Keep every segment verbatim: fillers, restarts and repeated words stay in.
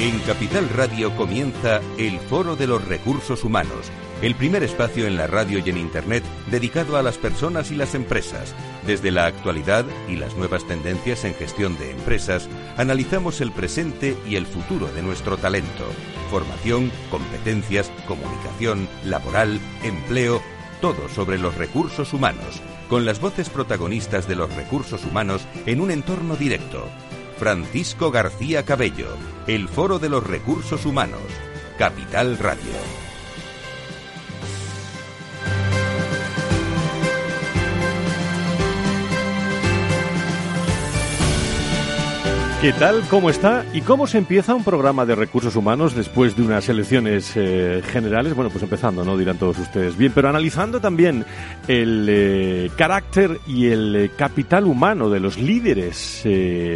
En Capital Radio comienza el Foro de los Recursos Humanos, el primer espacio en la radio y en Internet dedicado a las personas y las empresas. Desde la actualidad y las nuevas tendencias en gestión de empresas, analizamos el presente y el futuro de nuestro talento. Formación, competencias, comunicación, laboral, empleo, todo sobre los recursos humanos, con las voces protagonistas de los recursos humanos en un entorno directo. Francisco García Cabello, el Foro de los Recursos Humanos, Capital Radio. ¿Qué tal? ¿Cómo está? ¿Y cómo se empieza un programa de recursos humanos después de unas elecciones eh, generales? Bueno, pues empezando, ¿no? Dirán todos ustedes. Bien, pero analizando también el eh, carácter y el eh, capital humano de los líderes eh,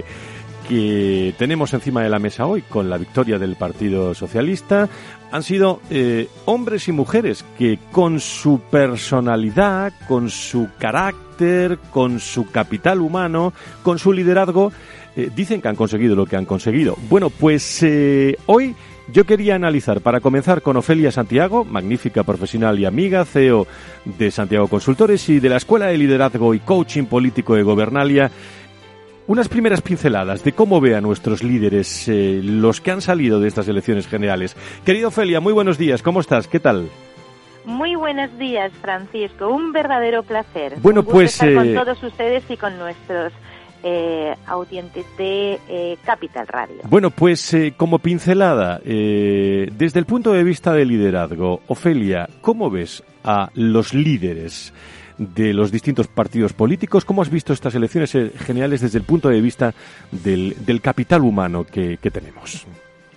que tenemos encima de la mesa hoy con la victoria del Partido Socialista. Han sido eh, hombres y mujeres que con su personalidad, con su carácter, con su capital humano, con su liderazgo, eh, dicen que han conseguido lo que han conseguido. Bueno, pues eh, hoy yo quería analizar, para comenzar, con Ofelia Santiago, magnífica profesional y amiga, C E O de Santiago Consultores y de la Escuela de Liderazgo y Coaching Político de Gobernalia, unas primeras pinceladas de cómo ve a nuestros líderes, eh, los que han salido de estas elecciones generales. Querida Ofelia, muy buenos días, ¿cómo estás? ¿Qué tal? Muy buenos días, Francisco, un verdadero placer. Bueno, un gusto pues estar eh... con todos ustedes y con nuestros eh, audientes de eh, Capital Radio. Bueno, pues eh, como pincelada, eh, desde el punto de vista del liderazgo, Ofelia, ¿cómo ves a los líderes de los distintos partidos políticos? ¿Cómo has visto estas elecciones generales desde el punto de vista del, del capital humano que, que tenemos?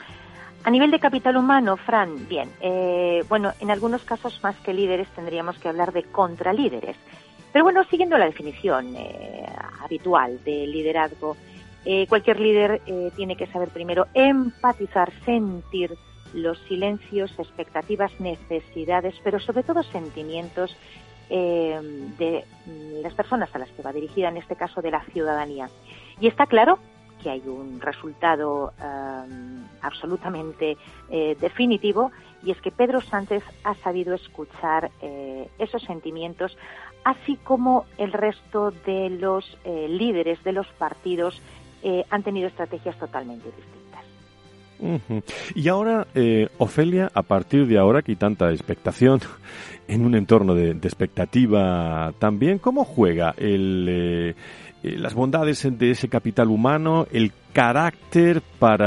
A nivel de capital humano, Fran, bien, eh, bueno, en algunos casos más que líderes tendríamos que hablar de contralíderes. Pero bueno, siguiendo la definición eh, habitual de liderazgo, eh, cualquier líder eh, tiene que saber primero empatizar, sentir los silencios, expectativas, necesidades, pero sobre todo sentimientos Eh, de las personas a las que va dirigida, en este caso de la ciudadanía. Y está claro que hay un resultado eh, absolutamente eh, definitivo, y es que Pedro Sánchez ha sabido escuchar eh, esos sentimientos, así como el resto de los eh, líderes de los partidos eh, han tenido estrategias totalmente distintas. Uh-huh. Y ahora, eh, Ofelia, a partir de ahora que hay tanta expectación en un entorno de, de expectativa también, ¿cómo juega el, eh, las bondades de ese capital humano, el carácter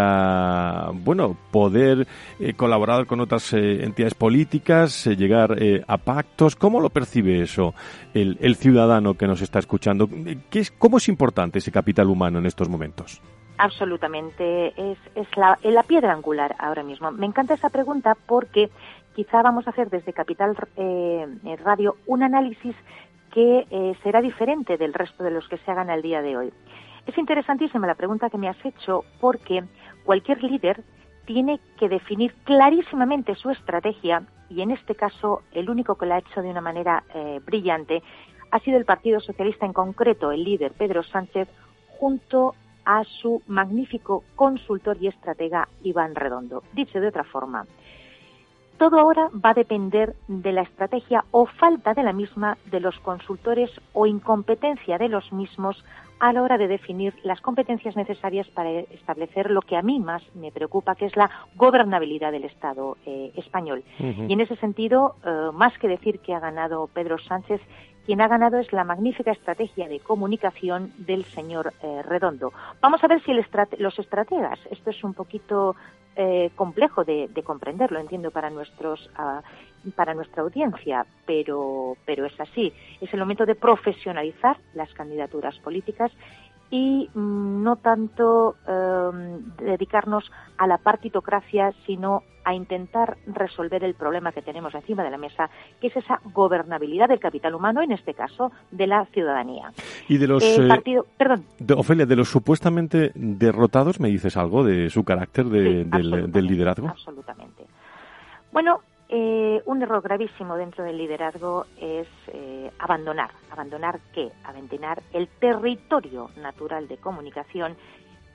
para, bueno, poder eh, colaborar con otras eh, entidades políticas, eh, llegar eh, a pactos? ¿Cómo lo percibe eso el, el ciudadano que nos está escuchando? ¿Qué es, ¿Cómo es importante ese capital humano en estos momentos? Absolutamente, es, es la, la piedra angular ahora mismo. Me encanta esa pregunta porque quizá vamos a hacer desde Capital eh, Radio un análisis que eh, será diferente del resto de los que se hagan al día de hoy. Es interesantísima la pregunta que me has hecho porque cualquier líder tiene que definir clarísimamente su estrategia, y en este caso el único que la ha hecho de una manera eh, brillante ha sido el Partido Socialista, en concreto el líder Pedro Sánchez, junto a su magnífico consultor y estratega Iván Redondo. Dicho de otra forma, todo ahora va a depender de la estrategia o falta de la misma de los consultores o incompetencia de los mismos a la hora de definir las competencias necesarias para establecer lo que a mí más me preocupa, que es la gobernabilidad del Estado eh, español. Uh-huh. Y en ese sentido, eh, más que decir que ha ganado Pedro Sánchez, quien ha ganado es la magnífica estrategia de comunicación del señor eh, Redondo. Vamos a ver si el estrate- los estrategas, esto es un poquito eh, complejo de, de comprenderlo, entiendo, para nuestros uh, para nuestra audiencia, pero, pero es así. Es el momento de profesionalizar las candidaturas políticas y mmm, no tanto eh, dedicarnos a la partitocracia, sino a intentar resolver el problema que tenemos encima de la mesa, que es esa gobernabilidad del capital humano, en este caso de la ciudadanía. Y de los el partido, eh, perdón. De, Ofelia, de los supuestamente derrotados, ¿me dices algo de su carácter de, sí, del, del liderazgo? Absolutamente. Bueno, eh, un error gravísimo dentro del liderazgo es eh, abandonar. ¿Abandonar qué? Abandonar el territorio natural de comunicación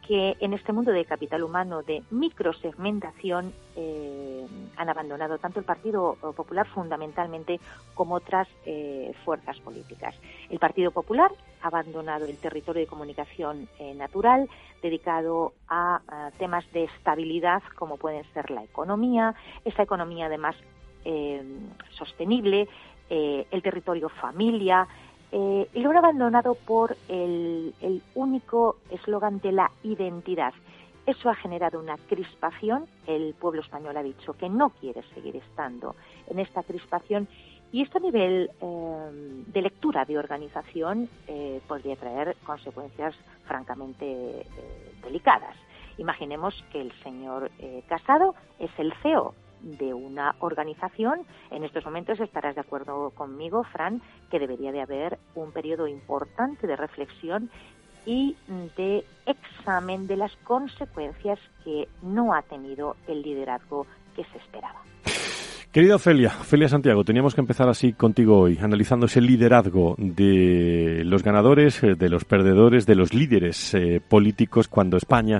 que en este mundo de capital humano, de microsegmentación, eh, han abandonado tanto el Partido Popular fundamentalmente como otras eh, fuerzas políticas. El Partido Popular ha abandonado el territorio de comunicación eh, natural, dedicado a, a temas de estabilidad como pueden ser la economía, esa economía además eh, sostenible, eh, el territorio familia, Eh, y lo han abandonado por el, el único eslogan de la identidad. Eso ha generado una crispación. El pueblo español ha dicho que no quiere seguir estando en esta crispación, y esto a nivel eh, de lectura de organización eh, podría traer consecuencias francamente eh, delicadas. Imaginemos que el señor eh, Casado es el C E O de una organización. En estos momentos estarás de acuerdo conmigo, Fran, que debería de haber un periodo importante de reflexión y de examen de las consecuencias que no ha tenido el liderazgo que se esperaba. Querida Ofelia, Ofelia Santiago, teníamos que empezar así contigo hoy, analizando ese liderazgo de los ganadores, de los perdedores, de los líderes eh, políticos cuando España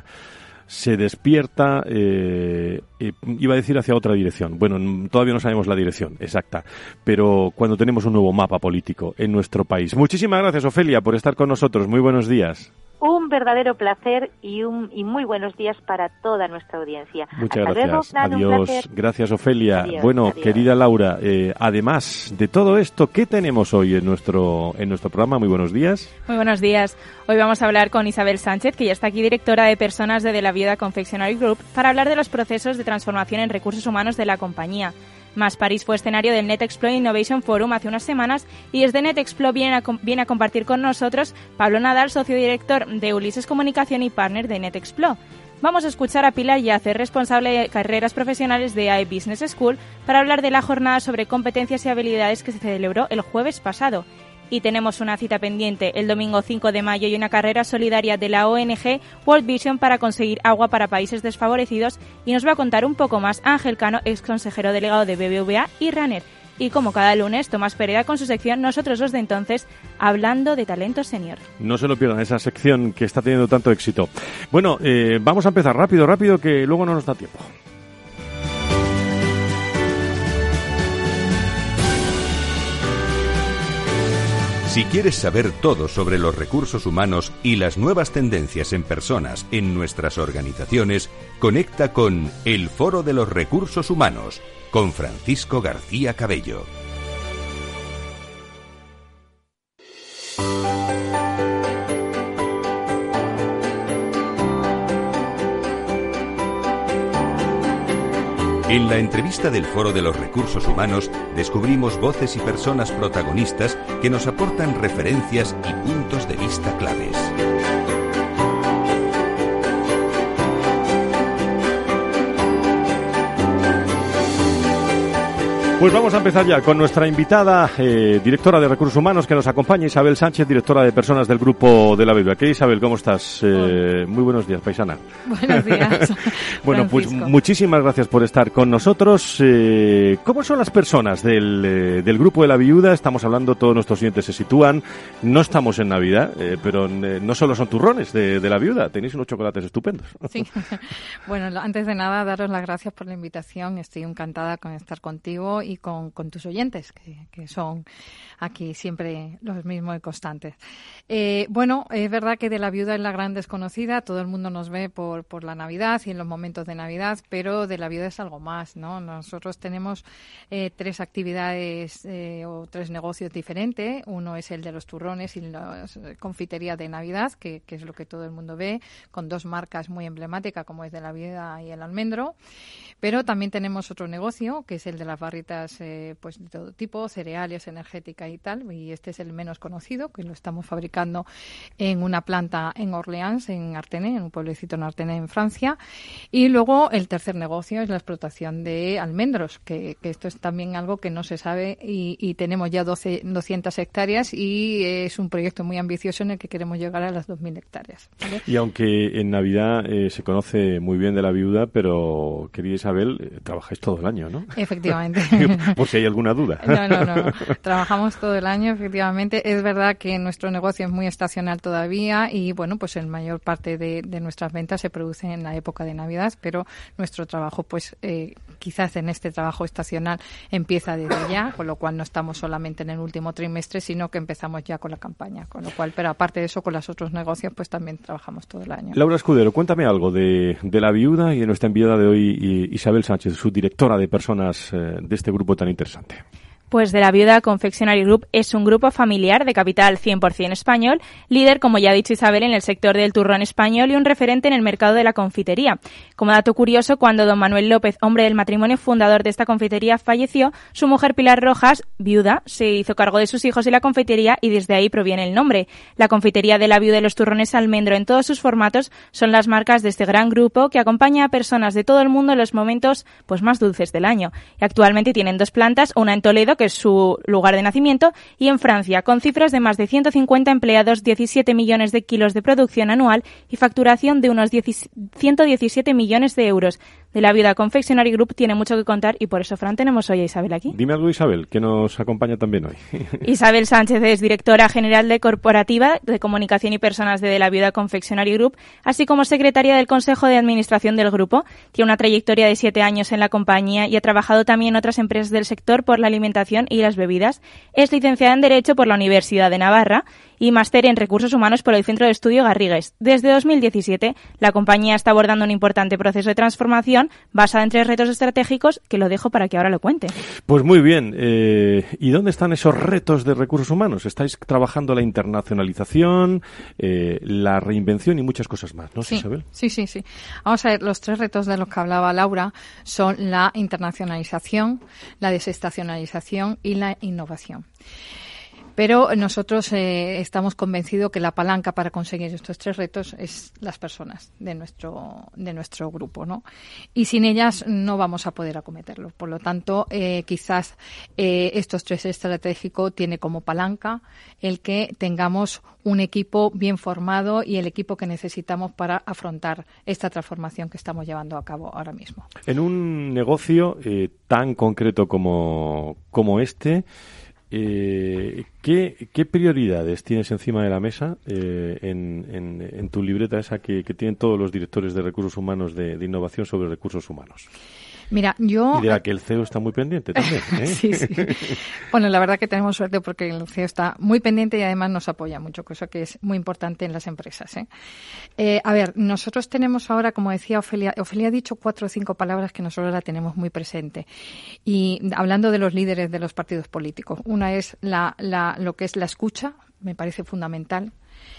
se despierta, eh, eh, iba a decir hacia otra dirección. Bueno, todavía no sabemos la dirección exacta, pero cuando tenemos un nuevo mapa político en nuestro país. Muchísimas gracias, Ofelia, por estar con nosotros. Muy buenos días. Un verdadero placer y un y muy buenos días para toda nuestra audiencia. Muchas Hasta gracias. Luego, Fran, adiós. Gracias, Ofelia. Adiós, bueno, adiós. Querida Laura, eh, además de todo esto, ¿qué tenemos hoy en nuestro en nuestro programa? Muy buenos días. Muy buenos días. Hoy vamos a hablar con Isabel Sánchez, que ya está aquí, directora de Personas de De la Viuda Confectionery Group, para hablar de los procesos de transformación en recursos humanos de la compañía. Más París fue escenario del NetExplo Innovation Forum hace unas semanas, y desde NetExplo viene a, viene a compartir con nosotros Pablo Nadal, socio director de Ulises Comunicación y partner de NetExplo. Vamos a escuchar a Pilar Yacer, responsable de carreras profesionales de iBusiness School, para hablar de la jornada sobre competencias y habilidades que se celebró el jueves pasado. Y tenemos una cita pendiente el domingo cinco de mayo y una carrera solidaria de la O N G World Vision para conseguir agua para países desfavorecidos, y nos va a contar un poco más Ángel Cano, ex consejero delegado de B B V A y Runner. Y como cada lunes, Tomás Pereda con su sección Nosotros los de entonces, hablando de talento senior. No se lo pierdan, esa sección que está teniendo tanto éxito. Bueno, eh, vamos a empezar rápido, rápido, que luego no nos da tiempo. Si quieres saber todo sobre los recursos humanos y las nuevas tendencias en personas en nuestras organizaciones, conecta con El Foro de los Recursos Humanos con Francisco García Cabello. En la entrevista del Foro de los Recursos Humanos descubrimos voces y personas protagonistas que nos aportan referencias y puntos de vista claves. Pues vamos a empezar ya con nuestra invitada, eh, directora de Recursos Humanos, que nos acompaña, Isabel Sánchez, directora de Personas del Grupo de la B B V A. ¿Qué, Isabel? ¿Cómo estás? Eh, muy buenos días, paisana. Buenos días. Bueno, pues muchísimas gracias por estar con nosotros. Eh, ¿Cómo son las personas del, eh, del Grupo de la Viuda? Estamos hablando, todos nuestros oyentes se sitúan. No estamos en Navidad, eh, pero eh, no solo son turrones de, de la Viuda, tenéis unos chocolates estupendos. Sí. Bueno, antes de nada, daros las gracias por la invitación. Estoy encantada con estar contigo y con, con tus oyentes, que, que son aquí siempre los mismos y constantes. Eh, bueno, es verdad que De la Viuda es la gran desconocida, todo el mundo nos ve por, por la Navidad y en los momentos de Navidad, pero De la Viuda es algo más, ¿no? Nosotros tenemos eh, tres actividades eh, o tres negocios diferentes. Uno es el de los turrones y la confitería de Navidad, que, que es lo que todo el mundo ve, con dos marcas muy emblemáticas como es De la Viuda y el Almendro. Pero también tenemos otro negocio, que es el de las barritas eh, pues de todo tipo, cereales, energética y tal, y este es el menos conocido, que lo estamos fabricando en una planta en Orleans, en Artenay, en un pueblecito en Artenay, en Francia. Y luego el tercer negocio es la explotación de almendros, que, que esto es también algo que no se sabe, y, y tenemos ya doce, doscientas hectáreas y es un proyecto muy ambicioso en el que queremos llegar a las dos mil hectáreas, ¿vale? Y aunque en Navidad eh, se conoce muy bien De la Viuda, pero querida Isabel, eh, trabajáis todo el año, ¿no? Efectivamente. por si hay alguna duda. No, no, no. Trabajamos todo el año, efectivamente. Es verdad que nuestro negocio es muy estacional todavía y, bueno, pues en mayor parte de, de nuestras ventas se producen en la época de Navidad, pero nuestro trabajo, pues eh, quizás en este trabajo estacional empieza desde ya, con lo cual no estamos solamente en el último trimestre, sino que empezamos ya con la campaña. Con lo cual, pero aparte de eso, con los otros negocios, pues también trabajamos todo el año. Laura Escudero, cuéntame algo de, de La Viuda y de nuestra enviada de hoy, Isabel Sánchez, su directora de personas eh, de este grupo tan interesante. Pues de La Viuda Confectionery Group es un grupo familiar de capital cien por ciento español, líder, como ya ha dicho Isabel, en el sector del turrón español y un referente en el mercado de la confitería. Como dato curioso, cuando don Manuel López, hombre del matrimonio fundador de esta confitería, falleció, su mujer Pilar Rojas, viuda, se hizo cargo de sus hijos y la confitería y desde ahí proviene el nombre. La confitería de La Viuda y los turrones almendro en todos sus formatos son las marcas de este gran grupo que acompaña a personas de todo el mundo en los momentos pues más dulces del año. Y actualmente tienen dos plantas, una en Toledo, que es su lugar de nacimiento, y en Francia, con cifras de más de ciento cincuenta empleados, diecisiete millones de kilos de producción anual y facturación de unos ciento diecisiete millones de euros. De La Viuda Confectionery Group tiene mucho que contar y por eso, Fran, tenemos hoy a Isabel aquí. Dime algo, Isabel, que nos acompaña también hoy. Isabel Sánchez es directora general de Corporativa de Comunicación y Personas de, de La Viuda Confectionery Group, así como secretaria del Consejo de Administración del grupo. Tiene una trayectoria de siete años en la compañía y ha trabajado también en otras empresas del sector por la alimentación y las bebidas. Es licenciada en Derecho por la Universidad de Navarra y máster en Recursos Humanos por el Centro de Estudio Garrigues. Desde dos mil diecisiete, la compañía está abordando un importante proceso de transformación basada en tres retos estratégicos que lo dejo para que ahora lo cuente. Pues muy bien. Eh, ¿Y dónde están esos retos de recursos humanos? Estáis trabajando la internacionalización, eh, la reinvención y muchas cosas más, ¿no, sí, Isabel? Sí, sí, sí. Vamos a ver, los tres retos de los que hablaba Laura son la internacionalización, la desestacionalización y la innovación. Pero nosotros eh, estamos convencidos que la palanca para conseguir estos tres retos es las personas de nuestro de nuestro grupo, ¿no? Y sin ellas no vamos a poder acometerlo. Por lo tanto, eh, quizás eh, estos tres estratégicos tiene como palanca el que tengamos un equipo bien formado y el equipo que necesitamos para afrontar esta transformación que estamos llevando a cabo ahora mismo. En un negocio eh, tan concreto como, como este, Eh, ¿qué, ¿Qué prioridades tienes encima de la mesa eh, en, en, en tu libreta esa que, que tienen todos los directores de recursos humanos de, de innovación sobre recursos humanos? Mira, yo... Y de la que el C E O está muy pendiente también, ¿eh? Sí, sí. Bueno, la verdad que tenemos suerte porque el C E O está muy pendiente y además nos apoya mucho, cosa que es muy importante en las empresas, ¿eh? Eh, a ver, nosotros tenemos ahora, como decía Ofelia, Ofelia ha dicho cuatro o cinco palabras que nosotros la tenemos muy presente. Y hablando de los líderes de los partidos políticos, una es la, la, lo que es la escucha, me parece fundamental.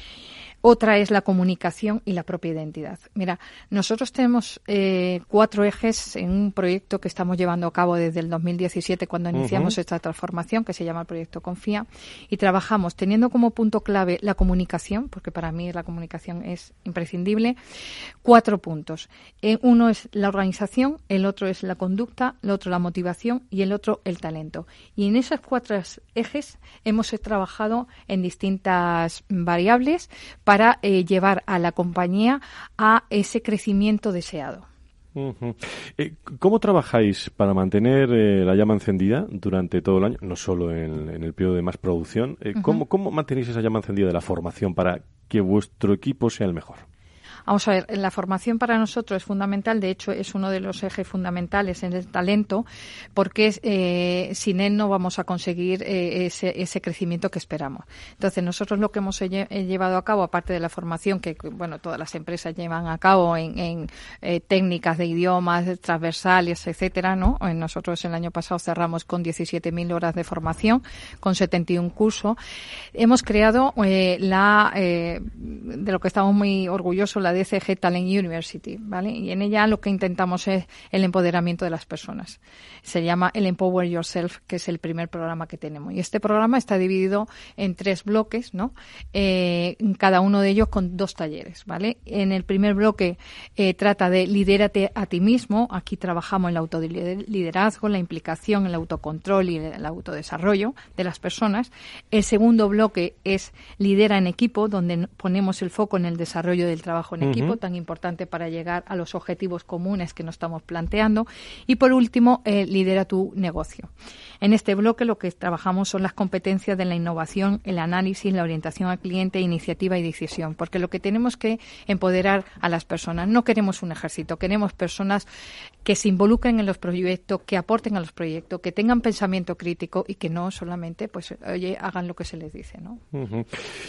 Otra es la comunicación y la propia identidad. Mira, nosotros tenemos eh, cuatro ejes en un proyecto que estamos llevando a cabo desde el dos mil diecisiete, cuando iniciamos uh-huh. esta transformación, que se llama el Proyecto Confía, y trabajamos teniendo como punto clave la comunicación, porque para mí la comunicación es imprescindible, cuatro puntos. Eh, uno es la organización, el otro es la conducta, el otro la motivación y el otro el talento. Y en esos cuatro ejes hemos trabajado en distintas variables para eh, llevar a la compañía a ese crecimiento deseado. Uh-huh. Eh, ¿Cómo trabajáis para mantener eh, la llama encendida durante todo el año, no solo en, en el periodo de más producción? Eh, uh-huh. ¿cómo, ¿Cómo mantenéis esa llama encendida de la formación para que vuestro equipo sea el mejor? Vamos a ver, la formación para nosotros es fundamental, de hecho es uno de los ejes fundamentales en el talento, porque eh, sin él no vamos a conseguir eh, ese, ese crecimiento que esperamos. Entonces nosotros lo que hemos lle- llevado a cabo, aparte de la formación que bueno todas las empresas llevan a cabo en, en eh, técnicas de idiomas transversales, etcétera, ¿no? Nosotros el año pasado cerramos con diecisiete mil horas de formación, con setenta y uno cursos. Hemos creado eh, la eh, de lo que estamos muy orgullosos, la D C G Talent University, ¿vale? Y en ella lo que intentamos es el empoderamiento de las personas. Se llama el Empower Yourself, que es el primer programa que tenemos. Y este programa está dividido en tres bloques, ¿no? Eh, cada uno de ellos con dos talleres, ¿vale? En el primer bloque eh, trata de lidérate a ti mismo. Aquí trabajamos en el autoliderazgo, la implicación, el autocontrol y el autodesarrollo de las personas. El segundo bloque es lidera en equipo, donde ponemos el foco en el desarrollo del trabajo en uh-huh. equipo tan importante para llegar a los objetivos comunes que nos estamos planteando. Y por último, eh, lidera tu negocio. En este bloque lo que trabajamos son las competencias de la innovación, el análisis, la orientación al cliente, iniciativa y decisión, porque lo que tenemos que empoderar a las personas. No queremos un ejército, queremos personas que se involucren en los proyectos, que aporten a los proyectos, que tengan pensamiento crítico y que no solamente, pues, oye, hagan lo que se les dice, ¿no? Uh-huh.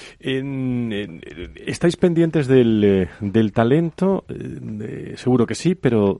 En, en, ¿Estáis pendientes del, eh, del talento? Eh, seguro que sí, pero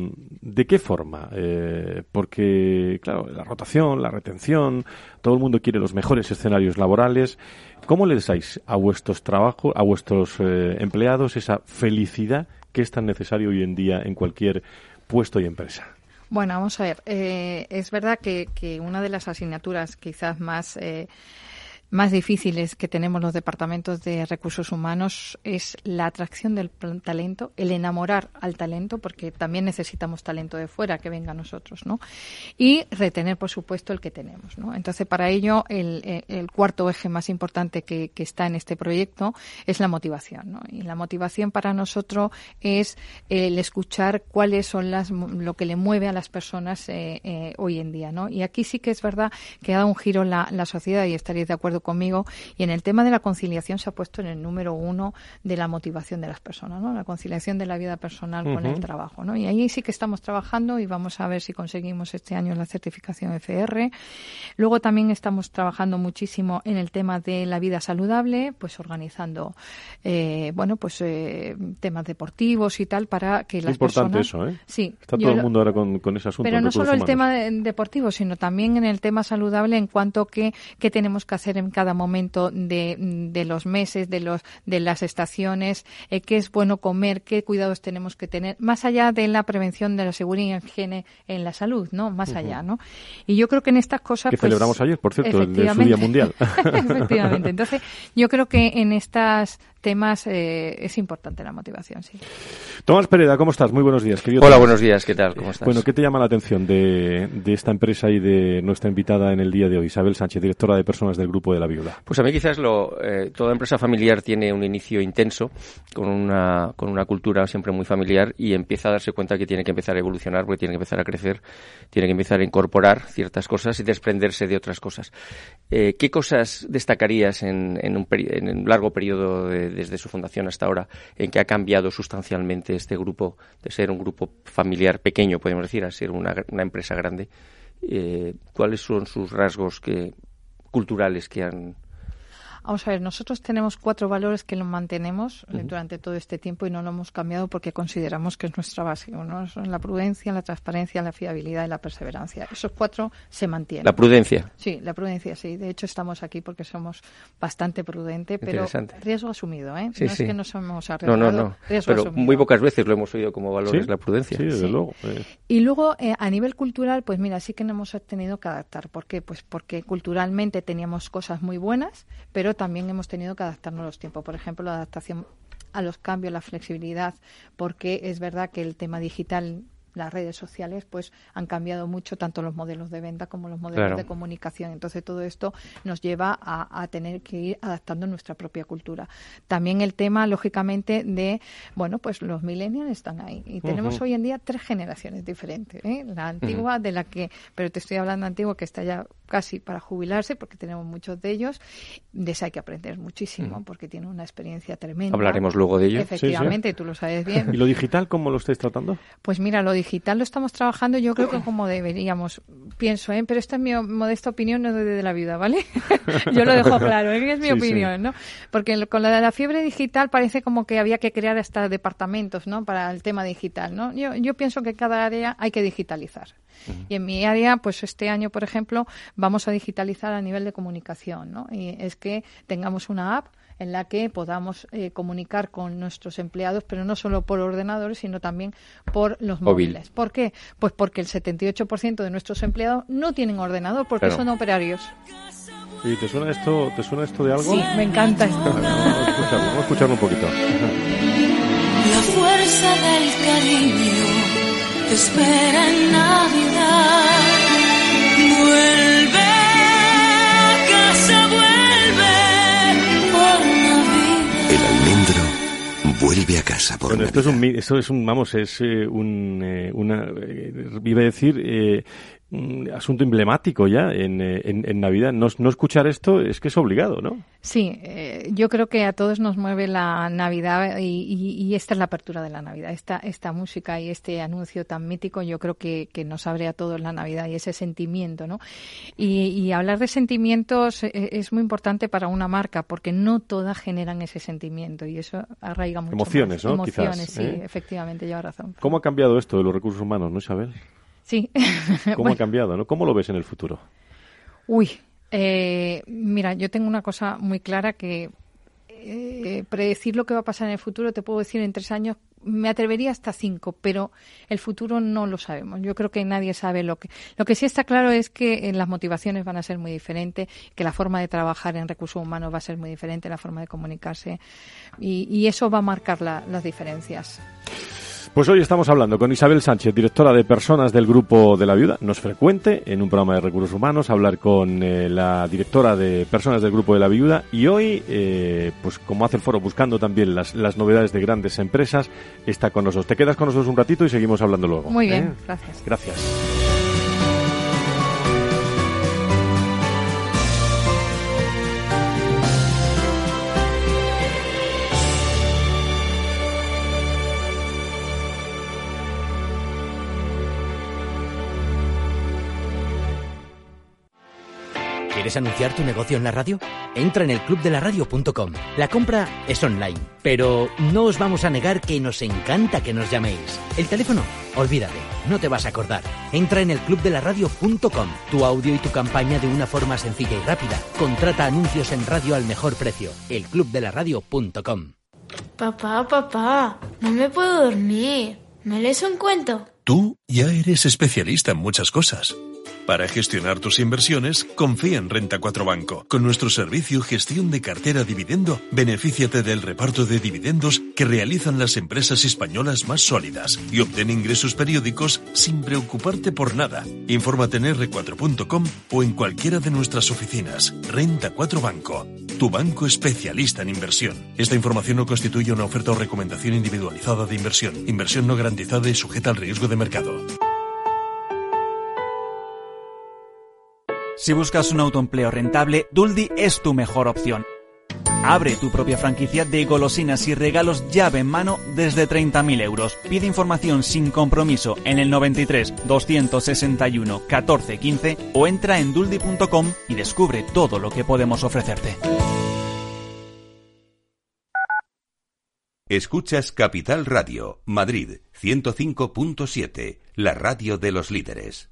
¿de qué forma? Eh, porque, claro, la rotación, la retención, todo el mundo quiere los mejores escenarios laborales. ¿Cómo les dais a vuestros trabajos, a vuestros eh, empleados esa felicidad que es tan necesario hoy en día en cualquier puesto y empresa? Bueno, vamos a ver. Eh, es verdad que, que una de las asignaturas quizás más eh, más difíciles que tenemos los departamentos de recursos humanos es la atracción del talento, el enamorar al talento, porque también necesitamos talento de fuera que venga a nosotros, ¿no? Y retener, por supuesto, el que tenemos, ¿no? Entonces, para ello, el, el cuarto eje más importante que, que está en este proyecto es la motivación, ¿no? Y la motivación para nosotros es el escuchar cuáles son las lo que le mueve a las personas eh, eh, hoy en día, ¿no? Y aquí sí que es verdad que ha dado un giro la, la sociedad, y estaréis de acuerdo conmigo, y en el tema de la conciliación se ha puesto en el número uno de la motivación de las personas, ¿no? La conciliación de la vida personal uh-huh. con el trabajo, ¿no? Y ahí sí que estamos trabajando y vamos a ver si conseguimos este año la certificación F R. Luego también estamos trabajando muchísimo en el tema de la vida saludable, pues organizando, eh, bueno, pues eh, temas deportivos y tal para que las importante personas... eso, ¿eh? Sí. Está todo el mundo ahora con, con ese asunto. Pero no solo el humanos. tema de, deportivo, sino también en el tema saludable en cuanto que, que tenemos que hacer en cada momento de, de los meses, de los de las estaciones, eh, qué es bueno comer, qué cuidados tenemos que tener, más allá de la prevención de la seguridad y higiene en la salud, ¿no? Más uh-huh. allá, ¿no? Y yo creo que en estas cosas... Que pues, celebramos ayer, por cierto, el de su Día Mundial. Efectivamente. Entonces, yo creo que en estos temas eh, es importante la motivación, sí. Tomás Pereda, ¿cómo estás? Muy buenos días. Querido Hola, Tomás. Buenos días. ¿Qué tal? ¿Cómo estás? Bueno, ¿qué te llama la atención de, de esta empresa y de nuestra invitada en el día de hoy, Isabel Sánchez, directora de personas del Grupo de la Viuda? Pues a mí quizás lo, eh, toda empresa familiar tiene un inicio intenso, con una, con una cultura siempre muy familiar, y empieza a darse cuenta que tiene que empezar a evolucionar, porque tiene que empezar a crecer, tiene que empezar a incorporar ciertas cosas y desprenderse de otras cosas. Eh, ¿Qué cosas destacarías en, en, un, peri- en un largo periodo de, desde su fundación hasta ahora en que ha cambiado sustancialmente este grupo, de ser un grupo familiar pequeño, podemos decir, a ser una, una empresa grande? Eh, ¿Cuáles son sus rasgos que, culturales que han... Vamos a ver, nosotros tenemos cuatro valores que los mantenemos uh-huh. durante todo este tiempo y no lo hemos cambiado porque consideramos que es nuestra base. Uno son la prudencia, la transparencia, la fiabilidad y la perseverancia. Esos cuatro se mantienen. ¿La prudencia? Sí, la prudencia, sí. De hecho, estamos aquí porque somos bastante prudentes, pero riesgo asumido, ¿eh? Sí, no sí. es que nos hemos arriesgado. No, no, no. Riesgo pero asumido. Muy pocas veces lo hemos oído como valores, ¿Sí? la prudencia. Sí, desde sí. luego. Eh. Y luego, eh, a nivel cultural, pues mira, sí que nos hemos tenido que adaptar. ¿Por qué? Pues porque culturalmente teníamos cosas muy buenas, pero también hemos tenido que adaptarnos a los tiempos. Por ejemplo, la adaptación a los cambios, la flexibilidad, porque es verdad que el tema digital, las redes sociales, pues han cambiado mucho tanto los modelos de venta como los modelos claro. de comunicación. Entonces, todo esto nos lleva a, a tener que ir adaptando nuestra propia cultura. También el tema, lógicamente, de, bueno, pues los millennials están ahí. Y tenemos uh-huh. hoy en día tres generaciones diferentes, ¿eh? La antigua, uh-huh. de la que, pero te estoy hablando antigua, que está ya casi para jubilarse, porque tenemos muchos de ellos. De esa hay que aprender muchísimo, uh-huh. porque tiene una experiencia tremenda. Hablaremos luego de ello. Efectivamente, sí, sí. Tú lo sabes bien. ¿Y lo digital cómo lo estáis tratando? Pues mira, lo digital lo estamos trabajando, yo creo que como deberíamos, pienso, ¿eh? Pero esta es mi modesta opinión, no de la viuda, ¿vale? Yo lo dejo claro, ¿eh? Es mi sí, opinión, sí. ¿no? Porque con la de la fiebre digital parece como que había que crear hasta departamentos, ¿no? Para el tema digital, ¿no? Yo, yo pienso que cada área hay que digitalizar. Uh-huh. Y en mi área, pues este año, por ejemplo, vamos a digitalizar a nivel de comunicación, ¿no? Y es que tengamos una app en la que podamos eh, comunicar con nuestros empleados, pero no solo por ordenadores, sino también por los Móvil. móviles. ¿Por qué? Pues porque el setenta y ocho por ciento de nuestros empleados no tienen ordenador porque claro. son operarios. ¿Y te suena esto, te suena esto de algo? Sí, me encanta esto. Vale, vamos a escucharlo, vamos a escucharlo un poquito. La fuerza del cariño te espera en Navidad. Vuelve a casa, vuelve por Navidad. El almendro vuelve a casa. por Bueno, mi esto es vida. un, mi- esto es un, vamos, es eh, un, eh, una, eh, iba a decir, eh, un asunto emblemático ya en, eh, en, en Navidad. No, no escuchar esto es que es obligado, ¿no? Sí, eh, yo creo que a todos nos mueve la Navidad y, y, y esta es la apertura de la Navidad. Esta, esta música y este anuncio tan mítico yo creo que, que nos abre a todos la Navidad y ese sentimiento, ¿no? Y, y hablar de sentimientos eh, es muy importante para una marca porque no todas generan ese sentimiento y eso arraiga mucho Emociones, más. ¿no? Emociones, Quizás, sí, ¿eh? efectivamente, lleva razón. ¿Cómo ha cambiado esto de los recursos humanos, no, Isabel? Sí. ¿Cómo Bueno. ha cambiado, no? ¿Cómo lo ves en el futuro? Uy, eh, mira, yo tengo una cosa muy clara que eh, predecir lo que va a pasar en el futuro, te puedo decir en tres años, me atrevería hasta cinco, pero el futuro no lo sabemos. Yo creo que nadie sabe lo que... Lo que sí está claro es que eh, las motivaciones van a ser muy diferentes, que la forma de trabajar en recursos humanos va a ser muy diferente, la forma de comunicarse y, y eso va a marcar la, las diferencias. Pues hoy estamos hablando con Isabel Sánchez, directora de Personas del Grupo de la Viuda. No es frecuente en un programa de recursos humanos hablar con eh, la directora de Personas del Grupo de la Viuda y hoy, eh, pues como hace el foro, buscando también las, las novedades de grandes empresas, está con nosotros. Te quedas con nosotros un ratito y seguimos hablando luego. Muy bien, ¿eh? gracias. Gracias. ¿Quieres anunciar tu negocio en la radio? Entra en el club de la radio punto com. La compra es online, pero no os vamos a negar que nos encanta que nos llaméis. El teléfono, olvídate, no te vas a acordar. Entra en el club de la radio punto com. Tu audio y tu campaña de una forma sencilla y rápida. Contrata anuncios en radio al mejor precio. el club de la radio punto com. Papá, papá, no me puedo dormir. ¿Me lees un cuento? Tú ya eres especialista en muchas cosas. Para gestionar tus inversiones, confía en Renta cuatro Banco. Con nuestro servicio Gestión de Cartera Dividendo, benefíciate del reparto de dividendos que realizan las empresas españolas más sólidas y obtén ingresos periódicos sin preocuparte por nada. Infórmate en erre cuatro punto com o en cualquiera de nuestras oficinas. Renta cuatro Banco, tu banco especialista en inversión. Esta información no constituye una oferta o recomendación individualizada de inversión. Inversión no garantizada y sujeta al riesgo de mercado. Si buscas un autoempleo rentable, Duldi es tu mejor opción. Abre tu propia franquicia de golosinas y regalos llave en mano desde treinta mil euros. Pide información sin compromiso en el noventa y tres, doscientos sesenta y uno, catorce quince o entra en duldi punto com y descubre todo lo que podemos ofrecerte. Escuchas Capital Radio, Madrid, ciento cinco punto siete, la radio de los líderes.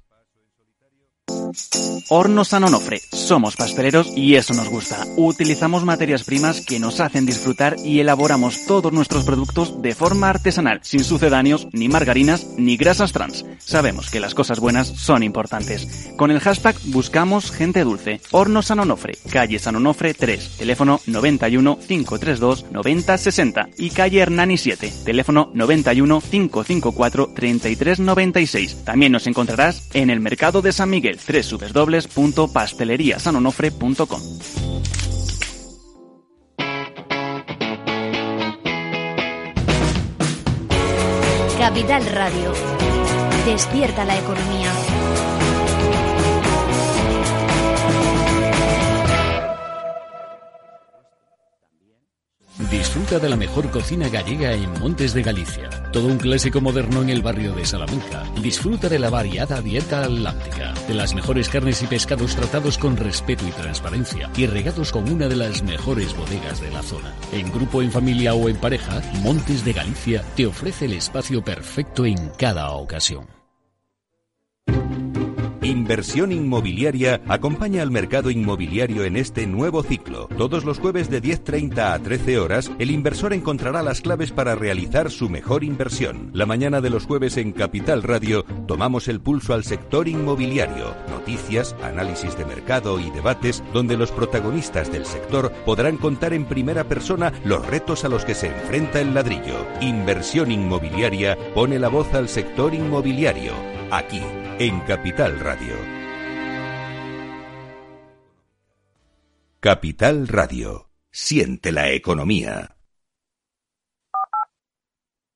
Hornos San Onofre. Somos pasteleros y eso nos gusta. Utilizamos materias primas que nos hacen disfrutar y elaboramos todos nuestros productos de forma artesanal, sin sucedáneos, ni margarinas, ni grasas trans. Sabemos que las cosas buenas son importantes. Con el hashtag buscamos gente dulce. Hornos San Onofre, calle San Onofre tres, teléfono noventa y uno, cinco treinta y dos, noventa sesenta y calle Hernani siete, teléfono noventa y uno, cinco cincuenta y cuatro, treinta y tres noventa y seis. También nos encontrarás en el Mercado de San Miguel, doble u doble u doble u punto pastelería san onofre punto com. Capital Radio. Despierta la economía. Disfruta de la mejor cocina gallega en Montes de Galicia. Todo un clásico moderno en el barrio de Salamanca. Disfruta de la variada dieta atlántica, de las mejores carnes y pescados tratados con respeto y transparencia y regados con una de las mejores bodegas de la zona. En grupo, en familia o en pareja, Montes de Galicia te ofrece el espacio perfecto en cada ocasión. Inversión Inmobiliaria acompaña al mercado inmobiliario en este nuevo ciclo. Todos los jueves de diez treinta a trece horas, el inversor encontrará las claves para realizar su mejor inversión. La mañana de los jueves en Capital Radio tomamos el pulso al sector inmobiliario. Noticias, análisis de mercado y debates donde los protagonistas del sector podrán contar en primera persona los retos a los que se enfrenta el ladrillo. Inversión Inmobiliaria pone la voz al sector inmobiliario. Aquí, en Capital Radio. Capital Radio. Siente la economía.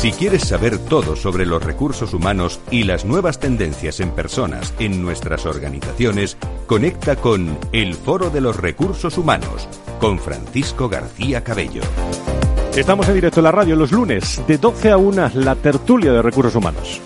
Si quieres saber todo sobre los recursos humanos y las nuevas tendencias en personas en nuestras organizaciones, conecta con El Foro de los Recursos Humanos, con Francisco García Cabello. Estamos en directo en la radio los lunes, de doce a una, la tertulia de recursos humanos.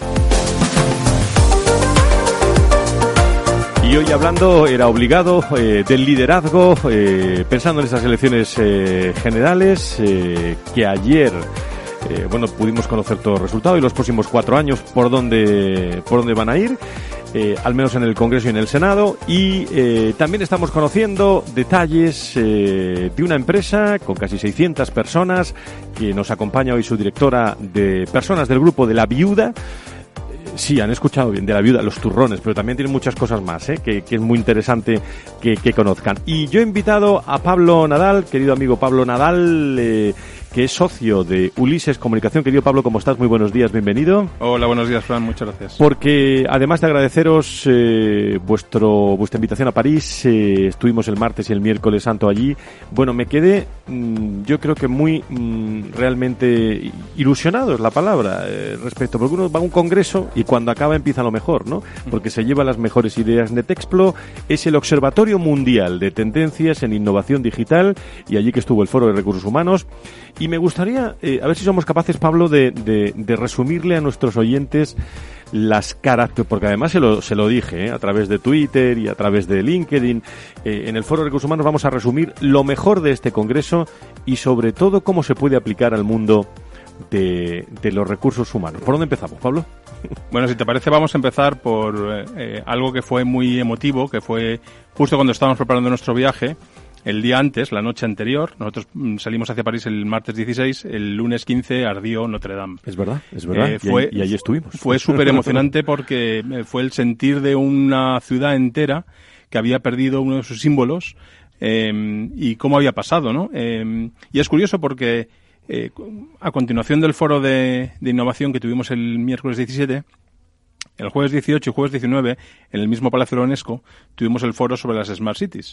Y hoy hablando, era obligado, eh, del liderazgo, eh, pensando en esas elecciones eh, generales, eh, que ayer, eh, bueno, pudimos conocer todo el resultado y los próximos cuatro años por dónde, por dónde van a ir. Eh, al menos en el Congreso y en el Senado, y eh, también estamos conociendo detalles eh, de una empresa con casi seiscientas personas, que nos acompaña hoy su directora de personas del grupo de La Viuda. Sí, han escuchado bien, de La Viuda, los turrones, pero también tienen muchas cosas más, ¿eh? que, que es muy interesante que, que conozcan. Y yo he invitado a Pablo Nadal, querido amigo Pablo Nadal, eh, que es socio de Ulises Comunicación. Querido Pablo, ¿cómo estás? Muy buenos días, bienvenido. Hola, buenos días, Fran, muchas gracias. Porque además de agradeceros eh, vuestro vuestra invitación a París, eh, estuvimos el martes y el miércoles santo allí. Bueno, me quedé, mmm, yo creo que muy mmm, realmente ilusionado es la palabra, eh, respecto, porque uno va a un congreso y cuando acaba empieza lo mejor, ¿no? Porque se lleva las mejores ideas. Netexplo es el Observatorio Mundial de Tendencias en Innovación Digital, y allí que estuvo el Foro de Recursos Humanos. Y me gustaría, eh, a ver si somos capaces, Pablo, de, de, de resumirle a nuestros oyentes las características, porque además se lo, se lo dije, eh, a través de Twitter y a través de LinkedIn. Eh, en el Foro de Recursos Humanos vamos a resumir lo mejor de este congreso y sobre todo cómo se puede aplicar al mundo de, de los recursos humanos. ¿Por dónde empezamos, Pablo? Bueno, si te parece, vamos a empezar por eh, algo que fue muy emotivo, que fue justo cuando estábamos preparando nuestro viaje. El día antes, la noche anterior, nosotros salimos hacia París el martes dieciséis, el lunes quince ardió Notre Dame. Es verdad, es verdad, eh, fue, y, ahí, y ahí estuvimos. Fue súper emocionante porque fue el sentir de una ciudad entera que había perdido uno de sus símbolos, eh, y cómo había pasado, ¿no? Eh, y es curioso porque eh, a continuación del foro de, de innovación que tuvimos el miércoles diecisiete, el jueves dieciocho y jueves diecinueve, en el mismo Palacio de la UNESCO, tuvimos el foro sobre las Smart Cities.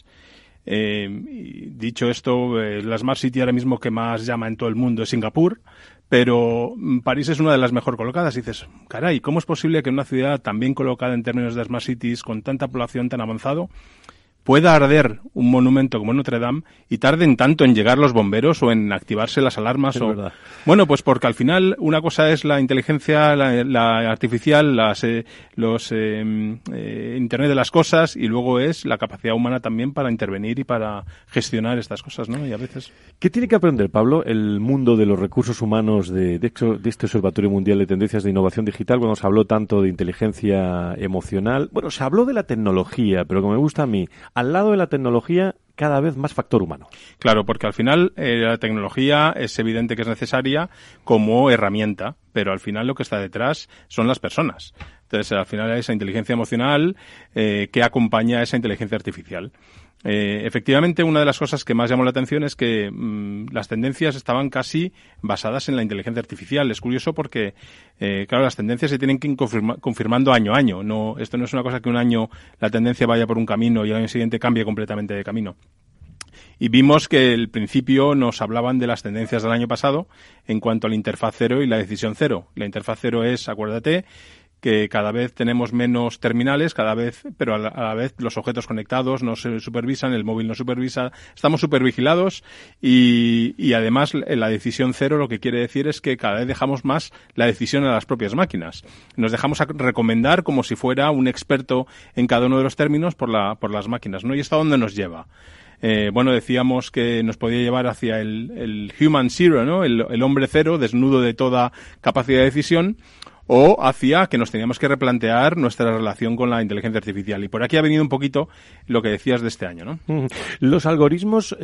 Eh, y dicho esto, eh, la Smart City ahora mismo que más llama en todo el mundo es Singapur, pero París es una de las mejor colocadas. Y dices, caray, ¿cómo es posible que una ciudad tan bien colocada en términos de Smart Cities, con tanta población tan avanzado, pueda arder un monumento como Notre Dame y tarden tanto en llegar los bomberos o en activarse las alarmas? Es o... verdad. Bueno, pues porque al final una cosa es la inteligencia la, la artificial, las, eh, los eh, eh, Internet de las cosas, y luego es la capacidad humana también para intervenir y para gestionar estas cosas, ¿no? Y a veces... ¿Qué tiene que aprender, Pablo, el mundo de los recursos humanos de, de, de este Observatorio Mundial de Tendencias de Innovación Digital, cuando se habló tanto de inteligencia emocional? Bueno, se habló de la tecnología, pero como me gusta a mí, al lado de la tecnología, cada vez más factor humano. Claro, porque al final eh, la tecnología es evidente que es necesaria como herramienta, pero al final lo que está detrás son las personas. Entonces, al final hay esa inteligencia emocional eh, que acompaña a esa inteligencia artificial. Eh, efectivamente, una de las cosas que más llamó la atención es que mmm, las tendencias estaban casi basadas en la inteligencia artificial. Es curioso porque, eh, claro, las tendencias se tienen que ir confirma- confirmando año a año. No, esto no es una cosa que un año la tendencia vaya por un camino y al año siguiente cambie completamente de camino. Y vimos que al principio nos hablaban de las tendencias del año pasado en cuanto a la interfaz cero y la decisión cero. La interfaz cero es, acuérdate, que cada vez tenemos menos terminales, cada vez, pero a la, a la vez los objetos conectados no se supervisan, el móvil no supervisa, estamos supervigilados y, y además la decisión cero lo que quiere decir es que cada vez dejamos más la decisión a las propias máquinas. Nos dejamos a recomendar como si fuera un experto en cada uno de los términos por la, por las máquinas, ¿no? ¿Y esto a dónde nos lleva? Eh, bueno, decíamos que nos podía llevar hacia el, el human zero, ¿no? El, el hombre cero, desnudo de toda capacidad de decisión, o hacia que nos teníamos que replantear nuestra relación con la inteligencia artificial. Y por aquí ha venido un poquito lo que decías de este año, ¿no? ¿Los algoritmos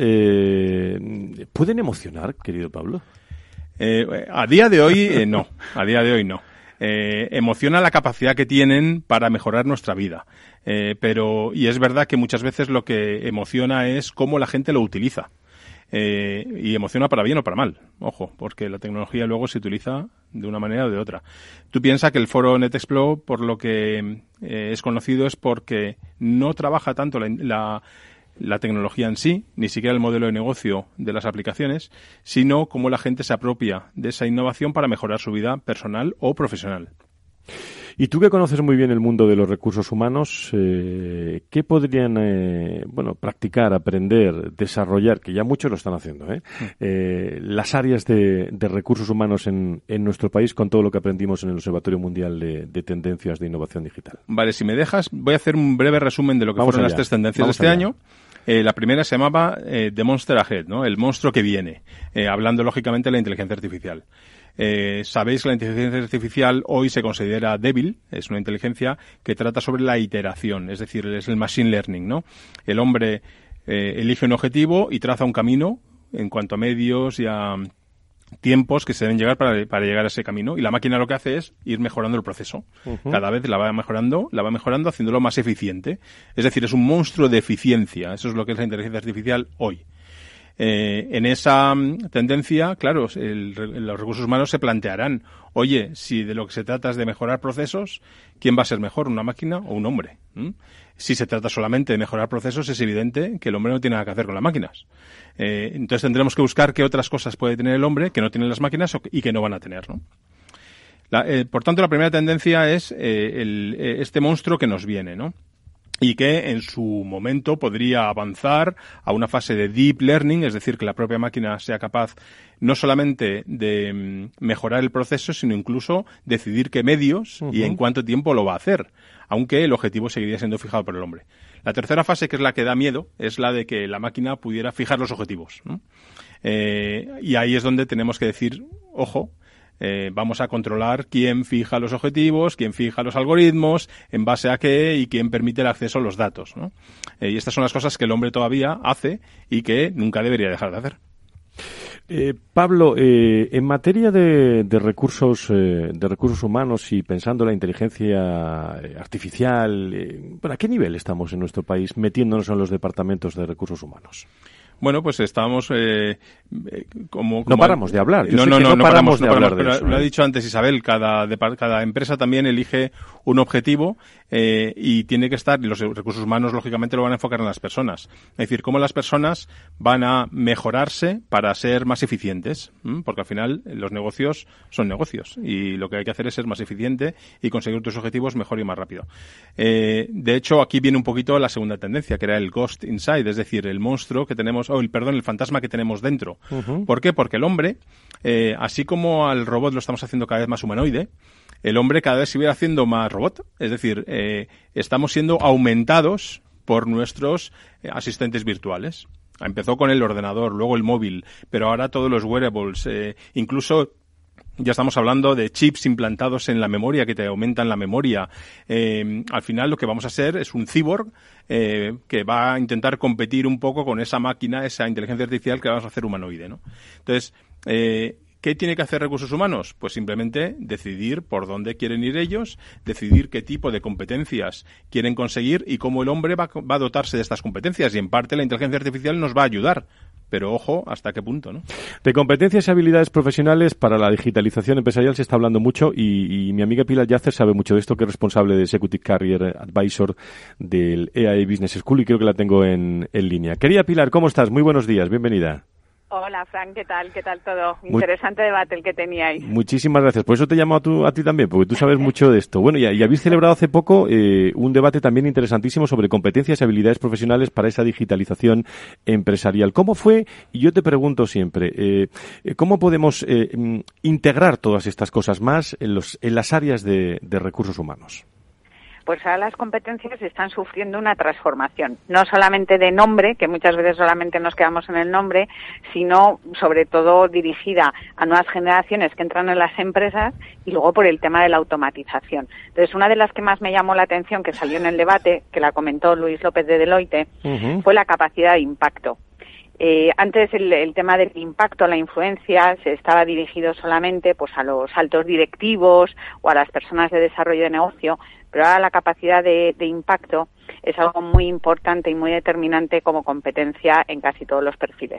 eh, pueden emocionar, querido Pablo? Eh, a día de hoy, eh, no. A día de hoy, no. Eh, emociona la capacidad que tienen para mejorar nuestra vida. Eh, pero, y es verdad que muchas veces lo que emociona es cómo la gente lo utiliza. Eh, y emociona para bien o para mal, ojo, porque la tecnología luego se utiliza de una manera o de otra. Tú piensas que el foro Netexplo, por lo que eh, es conocido, es porque no trabaja tanto la, la la tecnología en sí, ni siquiera el modelo de negocio de las aplicaciones, sino cómo la gente se apropia de esa innovación para mejorar su vida personal o profesional. Y tú que conoces muy bien el mundo de los recursos humanos, eh, ¿qué podrían eh, bueno, practicar, aprender, desarrollar, que ya muchos lo están haciendo, ¿eh? Eh, las áreas de, de recursos humanos en, en nuestro país con todo lo que aprendimos en el Observatorio Mundial de, de Tendencias de Innovación Digital? Vale, si me dejas, voy a hacer un breve resumen de lo que Vamos fueron allá. las tres tendencias Vamos de este allá. año. Eh, la primera se llamaba eh, The Monster Ahead, ¿no? El monstruo que viene, eh, hablando lógicamente de la inteligencia artificial. Eh, sabéis que la inteligencia artificial hoy se considera débil, es una inteligencia que trata sobre la iteración, es decir, es el machine learning, ¿no? El hombre eh, elige un objetivo y traza un camino en cuanto a medios y a tiempos que se deben llegar para, para llegar a ese camino, y la máquina lo que hace es ir mejorando el proceso. Uh-huh. Cada vez la va mejorando, la va mejorando haciéndolo más eficiente. Es decir, es un monstruo de eficiencia. Eso es lo que es la inteligencia artificial hoy. Eh, en esa tendencia, claro, el, los recursos humanos se plantearán, oye, si de lo que se trata es de mejorar procesos, ¿quién va a ser mejor, una máquina o un hombre? ¿Mm? Si se trata solamente de mejorar procesos, es evidente que el hombre no tiene nada que hacer con las máquinas. Eh, entonces tendremos que buscar qué otras cosas puede tener el hombre que no tienen las máquinas y que no van a tener, ¿no? La, eh, por tanto, la primera tendencia es eh, el, eh, este monstruo que nos viene, ¿no? Y que en su momento podría avanzar a una fase de deep learning, es decir, que la propia máquina sea capaz no solamente de mejorar el proceso, sino incluso decidir qué medios uh-huh. y en cuánto tiempo lo va a hacer, aunque el objetivo seguiría siendo fijado por el hombre. La tercera fase, que es la que da miedo, es la de que la máquina pudiera fijar los objetivos, ¿no? Eh, y ahí es donde tenemos que decir, ojo, Eh, vamos a controlar quién fija los objetivos, quién fija los algoritmos, en base a qué y quién permite el acceso a los datos, ¿no? Eh, y estas son las cosas que el hombre todavía hace y que nunca debería dejar de hacer. Eh, Pablo, eh, en materia de, de recursos eh, de recursos humanos y pensando en la inteligencia artificial, eh, bueno, ¿a qué nivel estamos en nuestro país metiéndonos en los departamentos de recursos humanos? Bueno, pues estábamos eh, como, como... No paramos de hablar. Yo no, sé no, que no, no, no paramos, paramos de no hablar paramos, de eso. Lo ¿eh? ha dicho antes Isabel, cada, de, cada empresa también elige un objetivo eh, y tiene que estar, y los recursos humanos lógicamente lo van a enfocar en las personas. Es decir, cómo las personas van a mejorarse para ser más eficientes, ¿m? Porque al final los negocios son negocios y lo que hay que hacer es ser más eficiente y conseguir tus objetivos mejor y más rápido. Eh, de hecho, aquí viene un poquito la segunda tendencia, que era el ghost inside, es decir, el monstruo que tenemos, o oh, el perdón, el fantasma que tenemos dentro. Uh-huh. ¿Por qué? Porque el hombre, eh, así como al robot lo estamos haciendo cada vez más humanoide, el hombre cada vez se va haciendo más robot. Es decir, eh, estamos siendo aumentados por nuestros eh, asistentes virtuales. Empezó con el ordenador, luego el móvil, pero ahora todos los wearables, eh, incluso ya estamos hablando de chips implantados en la memoria que te aumentan la memoria. Eh, al final lo que vamos a hacer es un cyborg eh, que va a intentar competir un poco con esa máquina, esa inteligencia artificial que vamos a hacer humanoide, ¿no? Entonces, eh, ¿qué tiene que hacer recursos humanos? Pues simplemente decidir por dónde quieren ir ellos, decidir qué tipo de competencias quieren conseguir y cómo el hombre va, va a dotarse de estas competencias. Y en parte la inteligencia artificial nos va a ayudar. Pero ojo, ¿hasta qué punto, no? De competencias y habilidades profesionales para la digitalización empresarial se está hablando mucho y, y mi amiga Pilar Yacer sabe mucho de esto, que es responsable de Executive Career Advisor del E A E Business School y creo que la tengo en, en línea. Querida Pilar, ¿cómo estás? Muy buenos días, bienvenida. Hola, Frank, ¿qué tal? ¿Qué tal todo? Interesante Muy, debate el que teníais. Muchísimas gracias. Por eso te llamo a, tu, a ti también, porque tú sabes mucho de esto. Bueno, y, y habéis celebrado hace poco eh, un debate también interesantísimo sobre competencias y habilidades profesionales para esa digitalización empresarial. ¿Cómo fue? Y yo te pregunto siempre, eh, ¿cómo podemos eh, integrar todas estas cosas más en, los, en las áreas de, de recursos humanos? Pues ahora las competencias están sufriendo una transformación, no solamente de nombre, que muchas veces solamente nos quedamos en el nombre, sino sobre todo dirigida a nuevas generaciones que entran en las empresas y luego por el tema de la automatización. Entonces, una de las que más me llamó la atención, que salió en el debate, que la comentó Luis López de Deloitte, uh-huh. fue la capacidad de impacto. Eh, antes el, el tema del impacto, la influencia, se estaba dirigido solamente pues a los altos directivos o a las personas de desarrollo de negocio, pero ahora la capacidad de, de impacto es algo muy importante y muy determinante como competencia en casi todos los perfiles.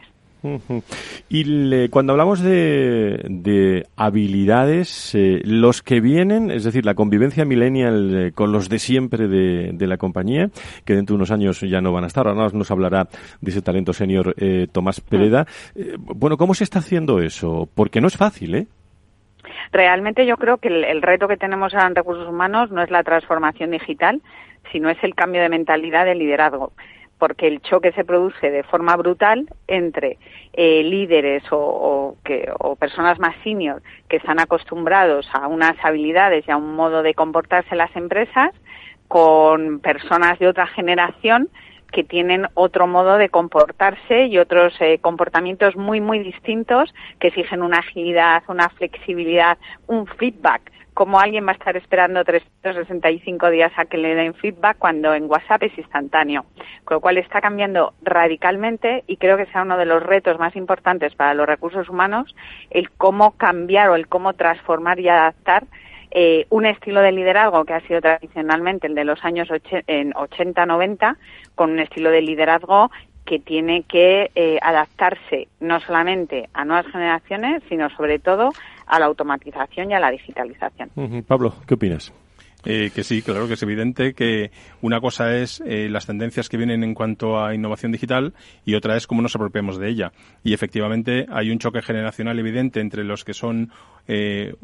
Uh-huh. Y le, cuando hablamos de, de habilidades, eh, los que vienen, es decir, la convivencia millennial eh, con los de siempre de, de la compañía, que dentro de unos años ya no van a estar, ahora nos hablará de ese talento senior eh, Tomás Pereda. Eh, bueno, ¿cómo se está haciendo eso? Porque no es fácil, ¿eh? Realmente yo creo que el, el reto que tenemos ahora en recursos humanos no es la transformación digital, sino es el cambio de mentalidad de liderazgo, porque el choque se produce de forma brutal entre eh, líderes o, o, que, o personas más senior que están acostumbrados a unas habilidades y a un modo de comportarse en las empresas, con personas de otra generación que tienen otro modo de comportarse y otros eh, comportamientos muy, muy distintos que exigen una agilidad, una flexibilidad, un feedback. Como alguien va a estar esperando trescientos sesenta y cinco días a que le den feedback cuando en WhatsApp es instantáneo. Con lo cual está cambiando radicalmente y creo que será uno de los retos más importantes para los recursos humanos el cómo cambiar o el cómo transformar y adaptar Eh, un estilo de liderazgo que ha sido tradicionalmente el de los años ochenta noventa, con un estilo de liderazgo que tiene que eh, adaptarse no solamente a nuevas generaciones, sino sobre todo a la automatización y a la digitalización. Uh-huh. Pablo, ¿qué opinas? Eh, que sí, claro que es evidente que una cosa es eh, las tendencias que vienen en cuanto a innovación digital y otra es cómo nos apropiamos de ella. Y efectivamente hay un choque generacional evidente entre los que son eh,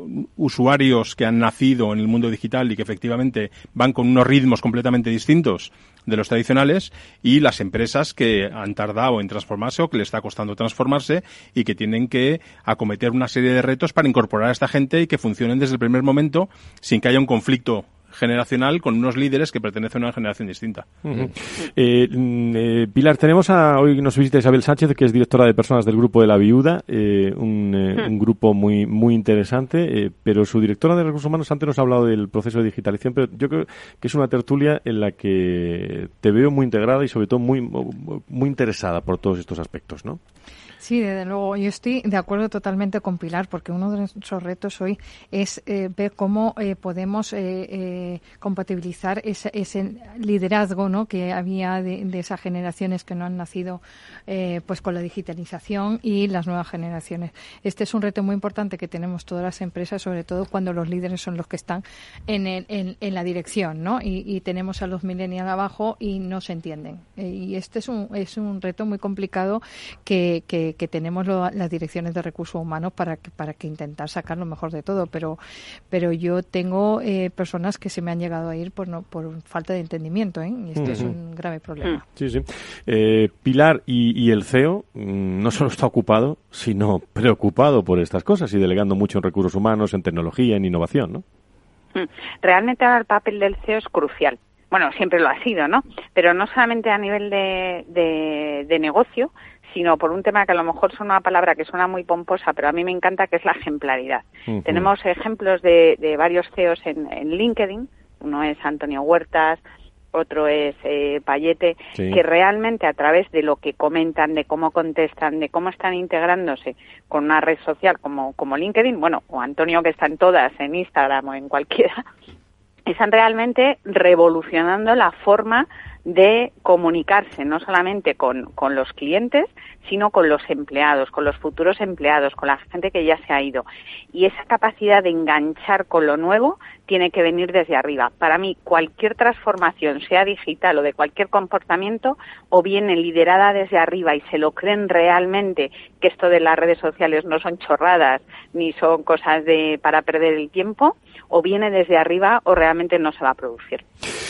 usuarios que han nacido en el mundo digital y que efectivamente van con unos ritmos completamente distintos de los tradicionales y las empresas que han tardado en transformarse o que les está costando transformarse y que tienen que acometer una serie de retos para incorporar a esta gente y que funcionen desde el primer momento sin que haya un conflicto generacional con unos líderes que pertenecen a una generación distinta. Uh-huh. eh, eh, Pilar, tenemos a, hoy nos visita Isabel Sánchez, que es directora de personas del Grupo de la Viuda, eh, un, eh, uh-huh. un grupo muy muy interesante, eh, pero su directora de Recursos Humanos antes nos ha hablado del proceso de digitalización, pero yo creo que es una tertulia en la que te veo muy integrada y sobre todo muy, muy interesada por todos estos aspectos, ¿no? Sí, desde luego. Yo estoy de acuerdo totalmente con Pilar, porque uno de nuestros retos hoy es eh, ver cómo eh, podemos eh, eh, compatibilizar ese, ese liderazgo, ¿no?, que había de, de esas generaciones que no han nacido eh, pues con la digitalización y las nuevas generaciones. Este es un reto muy importante que tenemos todas las empresas, sobre todo cuando los líderes son los que están en, el, en, en la dirección, ¿no? Y, y tenemos a los millennials abajo y no se entienden. Eh, y este es un, es un reto muy complicado que, que que tenemos lo, las direcciones de recursos humanos para que, para que intentar sacar lo mejor de todo, pero pero yo tengo eh, personas que se me han llegado a ir por no por falta de entendimiento, ¿eh? Y esto uh-huh. es un grave problema. Sí, sí. Eh, Pilar, y, y el C E O no solo está ocupado, sino preocupado por estas cosas y delegando mucho en recursos humanos, en tecnología, en innovación, ¿no? Realmente ahora el papel del C E O es crucial. Bueno, siempre lo ha sido, ¿no? Pero no solamente a nivel de, de, de negocio, sino por un tema que a lo mejor es una palabra que suena muy pomposa, pero a mí me encanta, que es la ejemplaridad. Uh-huh. Tenemos ejemplos de, de varios C E Os en, en LinkedIn, uno es Antonio Huertas, otro es eh, Payete, sí. que realmente a través de lo que comentan, de cómo contestan, de cómo están integrándose con una red social como, como LinkedIn, bueno, o Antonio, que está en todas, en Instagram o en cualquiera, están realmente revolucionando la forma de comunicarse, no solamente con, con los clientes, sino con los empleados, con los futuros empleados, con la gente que ya se ha ido. Y esa capacidad de enganchar con lo nuevo tiene que venir desde arriba. Para mí, cualquier transformación, sea digital o de cualquier comportamiento, o viene liderada desde arriba y se lo creen realmente, que esto de las redes sociales no son chorradas ni son cosas de para perder el tiempo, o viene desde arriba o realmente no se va a producir.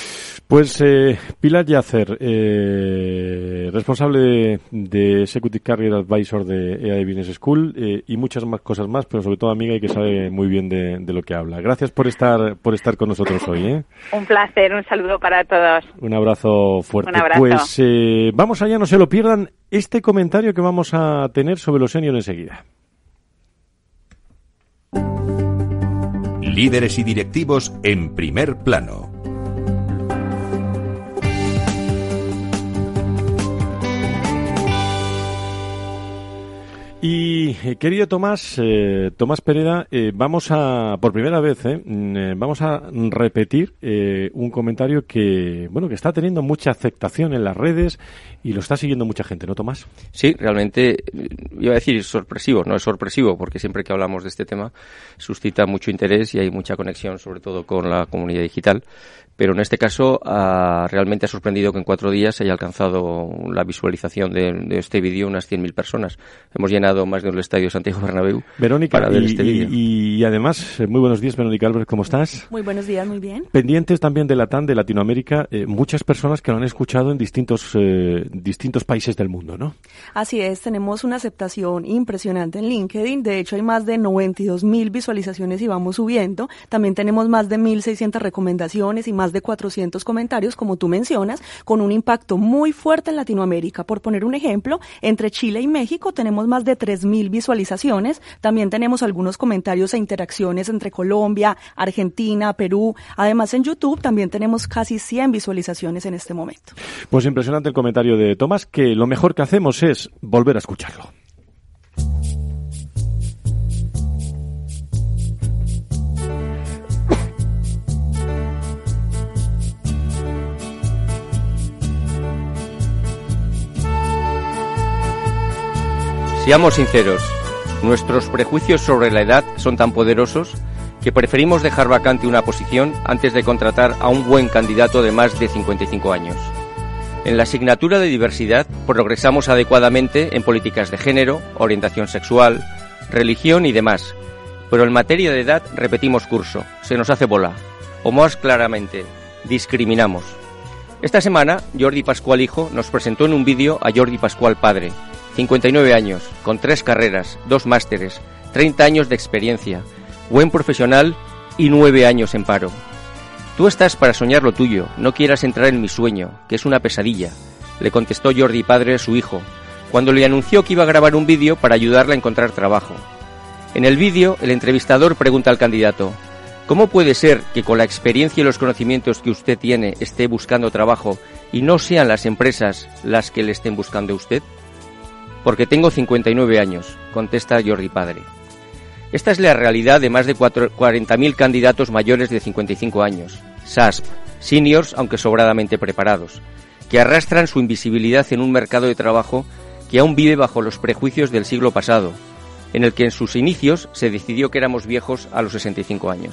Pues eh, Pilar Yacer, eh, responsable de, de Executive Career Advisor de E A E Business School, eh, y muchas más cosas más, pero sobre todo amiga y que sabe muy bien de, de lo que habla. Gracias por estar por estar con nosotros hoy. ¿eh? Un placer, un saludo para todos. Un abrazo fuerte. Un abrazo. Pues eh, vamos allá, no se lo pierdan este comentario que vamos a tener sobre los senior enseguida. Líderes y directivos en primer plano. Y eh, querido Tomás, eh, Tomás Pereda, eh, vamos a, por primera vez, eh, eh, vamos a repetir eh, un comentario que, bueno, que está teniendo mucha aceptación en las redes y lo está siguiendo mucha gente, ¿no, Tomás? Sí, realmente, iba a decir sorpresivo, no es sorpresivo, porque siempre que hablamos de este tema suscita mucho interés y hay mucha conexión, sobre todo con la comunidad digital. Pero en este caso uh, realmente ha sorprendido que en cuatro días se haya alcanzado la visualización de, de este vídeo unas cien mil personas. Hemos llenado más de un estadio Santiago Bernabéu Verónica, para ver y, este vídeo. Y, y además, muy buenos días, Verónica Álvarez, ¿cómo estás? Muy buenos días, muy bien. Pendientes también de Latam, de Latinoamérica, eh, muchas personas que lo han escuchado en distintos, eh, distintos países del mundo, ¿no? Así es, tenemos una aceptación impresionante en LinkedIn. De hecho, hay más de noventa y dos mil visualizaciones y vamos subiendo. También tenemos más de mil seiscientas recomendaciones y más de cuatrocientos comentarios, como tú mencionas, con un impacto muy fuerte en Latinoamérica. Por poner un ejemplo, entre Chile y México tenemos más de tres mil visualizaciones. También tenemos algunos comentarios e interacciones entre Colombia, Argentina, Perú. Además, en YouTube también tenemos casi cien visualizaciones en este momento. Pues impresionante el comentario de Tomás, que lo mejor que hacemos es volver a escucharlo. Seamos sinceros, nuestros prejuicios sobre la edad son tan poderosos que preferimos dejar vacante una posición antes de contratar a un buen candidato de más de cincuenta y cinco años. En la asignatura de diversidad progresamos adecuadamente en políticas de género, orientación sexual, religión y demás, pero en materia de edad repetimos curso, se nos hace bola, o más claramente, discriminamos. Esta semana, Jordi Pascual hijo nos presentó en un vídeo a Jordi Pascual padre, cincuenta y nueve años, con tres carreras, dos másteres, treinta años de experiencia, buen profesional y nueve años en paro. Tú estás para soñar lo tuyo, no quieras entrar en mi sueño, que es una pesadilla, le contestó Jordi padre a su hijo, cuando le anunció que iba a grabar un vídeo para ayudarle a encontrar trabajo. En el vídeo, el entrevistador pregunta al candidato, ¿cómo puede ser que con la experiencia y los conocimientos que usted tiene esté buscando trabajo y no sean las empresas las que le estén buscando a usted? Porque tengo cincuenta y nueve años, contesta Jordi padre. Esta es la realidad de más de cuarenta mil candidatos mayores de cincuenta y cinco años, S A S P, seniors aunque sobradamente preparados, que arrastran su invisibilidad en un mercado de trabajo que aún vive bajo los prejuicios del siglo pasado, en el que en sus inicios se decidió que éramos viejos a los sesenta y cinco años.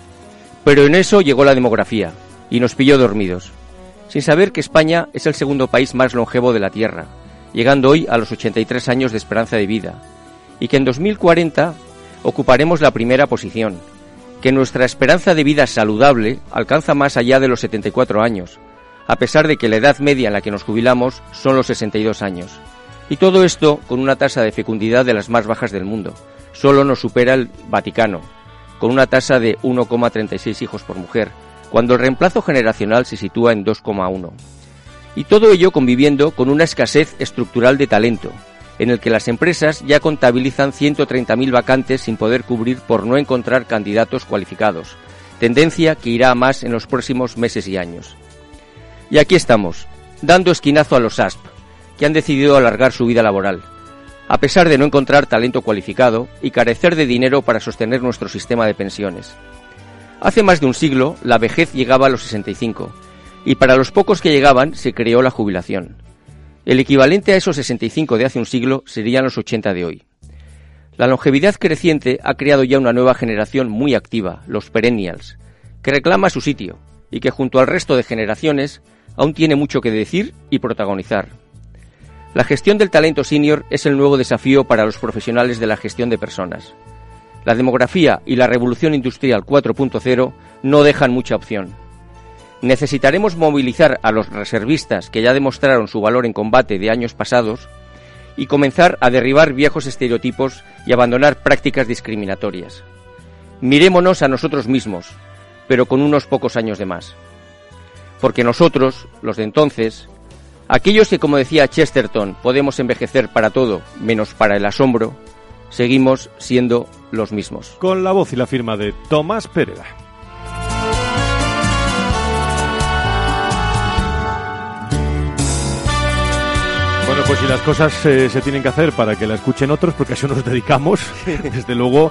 Pero en eso llegó la demografía, y nos pilló dormidos, sin saber que España es el segundo país más longevo de la Tierra, llegando hoy a los ochenta y tres años de esperanza de vida, y que en dos mil cuarenta ocuparemos la primera posición, que nuestra esperanza de vida saludable alcanza más allá de los setenta y cuatro años, a pesar de que la edad media en la que nos jubilamos son los sesenta y dos años. Y todo esto con una tasa de fecundidad de las más bajas del mundo. Solo nos supera el Vaticano, con una tasa de uno coma treinta y seis hijos por mujer, cuando el reemplazo generacional se sitúa en dos coma uno. Y todo ello conviviendo con una escasez estructural de talento, en el que las empresas ya contabilizan ciento treinta mil vacantes sin poder cubrir por no encontrar candidatos cualificados, tendencia que irá a más en los próximos meses y años. Y aquí estamos, dando esquinazo a los S A S P, que han decidido alargar su vida laboral, a pesar de no encontrar talento cualificado y carecer de dinero para sostener nuestro sistema de pensiones. Hace más de un siglo, la vejez llegaba a los sesenta y cinco, y para los pocos que llegaban se creó la jubilación. El equivalente a esos sesenta y cinco de hace un siglo serían los ochenta de hoy. La longevidad creciente ha creado ya una nueva generación muy activa, los perennials, que reclama su sitio y que junto al resto de generaciones aún tiene mucho que decir y protagonizar. La gestión del talento senior es el nuevo desafío para los profesionales de la gestión de personas. La demografía y la revolución industrial cuatro punto cero no dejan mucha opción. Necesitaremos movilizar a los reservistas que ya demostraron su valor en combate de años pasados y comenzar a derribar viejos estereotipos y abandonar prácticas discriminatorias. Mirémonos a nosotros mismos, pero con unos pocos años de más. Porque nosotros, los de entonces, aquellos que, como decía Chesterton, podemos envejecer para todo, menos para el asombro, seguimos siendo los mismos. Con la voz y la firma de Tomás Pereda. Bueno, Bueno, pues si las cosas eh, se tienen que hacer para que la escuchen otros, porque a eso nos dedicamos, desde luego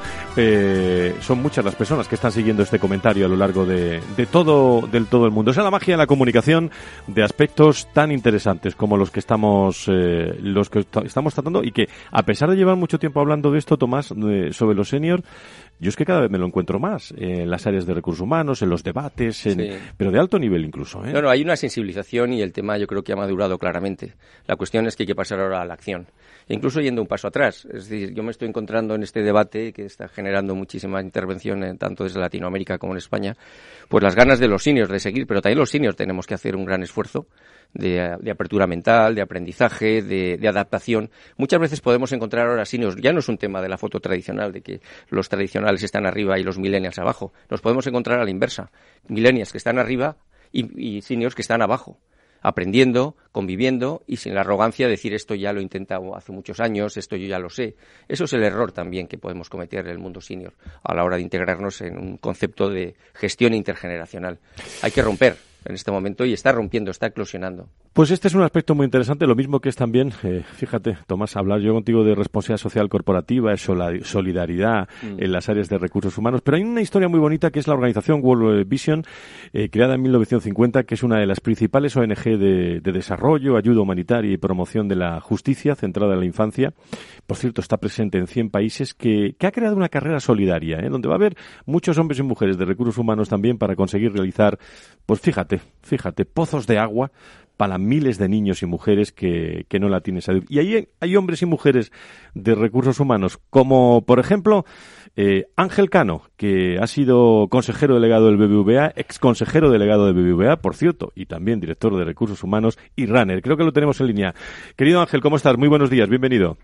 eh, son muchas las personas que están siguiendo este comentario a lo largo de, de todo del todo el mundo. Esa es la magia de la comunicación de aspectos tan interesantes como los que estamos eh, los que estamos tratando y que, a pesar de llevar mucho tiempo hablando de esto, Tomás, de, sobre los seniors, yo es que cada vez me lo encuentro más en las áreas de recursos humanos, en los debates, en, sí. pero de alto nivel incluso. ¿eh? No, no, hay una sensibilización y el tema yo creo que ha madurado claramente. La cuestión es que hay que pasar ahora a la acción. E incluso yendo un paso atrás. Es decir, yo me estoy encontrando en este debate que está generando muchísima intervención en, tanto desde Latinoamérica como en España, pues las ganas de los seniors de seguir, pero también los seniors tenemos que hacer un gran esfuerzo de, de apertura mental, de aprendizaje, de, de adaptación. Muchas veces podemos encontrar ahora seniors, ya no es un tema de la foto tradicional, de que los tradicionales están arriba y los millennials abajo. Nos podemos encontrar a la inversa. Millennials que están arriba y, y seniors que están abajo, aprendiendo, conviviendo y sin la arrogancia de decir esto ya lo he intentado hace muchos años, esto yo ya lo sé. Eso es el error también que podemos cometer en el mundo senior a la hora de integrarnos en un concepto de gestión intergeneracional. Hay que romper en este momento y está rompiendo, está eclosionando. Pues este es un aspecto muy interesante, lo mismo que es también, eh, fíjate, Tomás, hablar yo contigo de responsabilidad social corporativa, solidaridad mm. en las áreas de recursos humanos, pero hay una historia muy bonita que es la organización World Vision, eh, creada en mil novecientos cincuenta, que es una de las principales O N G de, de desarrollo, ayuda humanitaria y promoción de la justicia centrada en la infancia. Por cierto, está presente en cien países, que, que ha creado una carrera solidaria, ¿eh? donde va a haber muchos hombres y mujeres de recursos humanos también para conseguir realizar, pues fíjate, fíjate, pozos de agua para miles de niños y mujeres que, que no la tienen salud. Y ahí hay hombres y mujeres de recursos humanos, como por ejemplo eh, Ángel Cano, que ha sido consejero delegado del B B V A, ex consejero delegado del B B V A, por cierto, y también director de recursos humanos y runner. Creo que lo tenemos en línea. Querido Ángel, ¿cómo estás? Muy buenos días, bienvenido.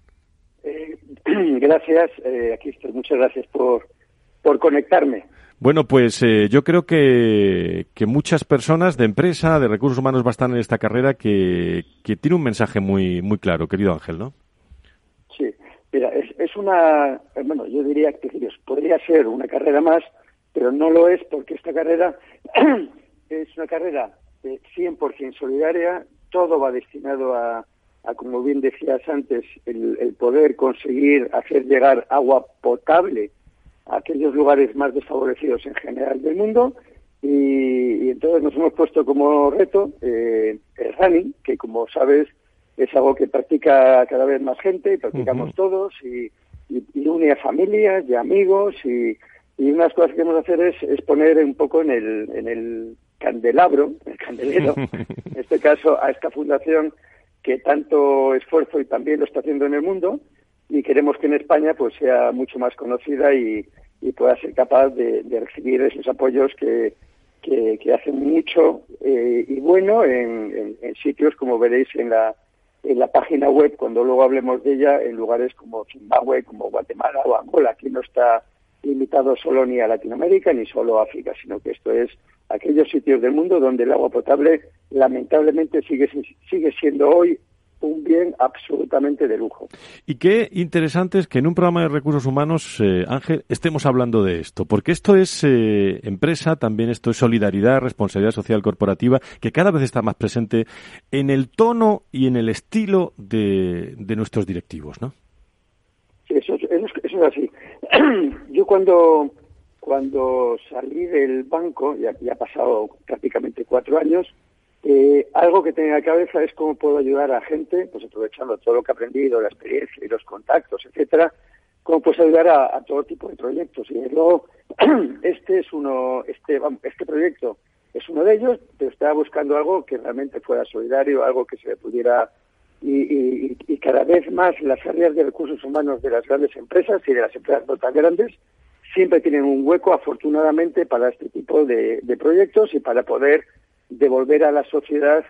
Eh, gracias, eh, aquí estoy. Muchas gracias por, por conectarme. Bueno, pues eh, yo creo que, que muchas personas de empresa, de recursos humanos, van a estar en esta carrera que, que tiene un mensaje muy muy claro, querido Ángel, ¿no? Sí, mira, es, es una, bueno, yo diría que podría ser una carrera más, pero no lo es porque esta carrera es una carrera eh, cien por ciento solidaria, todo va destinado a, a, como bien decías antes, el, el poder conseguir hacer llegar agua potable a aquellos lugares más desfavorecidos en general del mundo y, y entonces nos hemos puesto como reto eh, el running, que como sabes es algo que practica cada vez más gente y practicamos uh-huh. todos y, y, y une a familias y amigos y, y unas cosas que queremos hacer es, es poner un poco en el, en el candelabro, el candelero, en este caso a esta fundación que tanto esfuerzo y también lo está haciendo en el mundo y queremos que en España pues sea mucho más conocida y, y pueda ser capaz de, de recibir esos apoyos que, que, que hacen mucho eh, y bueno en, en, en sitios como veréis en la en la página web cuando luego hablemos de ella, en lugares como Zimbabue, como Guatemala o Angola. Aquí no está limitado solo ni a Latinoamérica ni solo a África, sino que esto es aquellos sitios del mundo donde el agua potable lamentablemente sigue sigue siendo hoy un bien absolutamente de lujo. Y qué interesante es que en un programa de recursos humanos, eh, Ángel, estemos hablando de esto, porque esto es eh, empresa, también esto es solidaridad, responsabilidad social corporativa, que cada vez está más presente en el tono y en el estilo de, de nuestros directivos, ¿no? Sí, eso, eso, eso es así. Yo cuando cuando salí del banco, ya, ya ha pasado prácticamente cuatro años, Eh, algo que tenía en la cabeza es cómo puedo ayudar a gente, pues aprovechando todo lo que he aprendido, la experiencia y los contactos, etcétera, cómo puedo ayudar a, a todo tipo de proyectos. Y luego, este es uno, este, este proyecto es uno de ellos, pero estaba buscando algo que realmente fuera solidario, algo que se pudiera, y, y, y cada vez más las áreas de recursos humanos de las grandes empresas y de las empresas no tan grandes siempre tienen un hueco, afortunadamente, para este tipo de, de proyectos y para poder devolver a la sociedad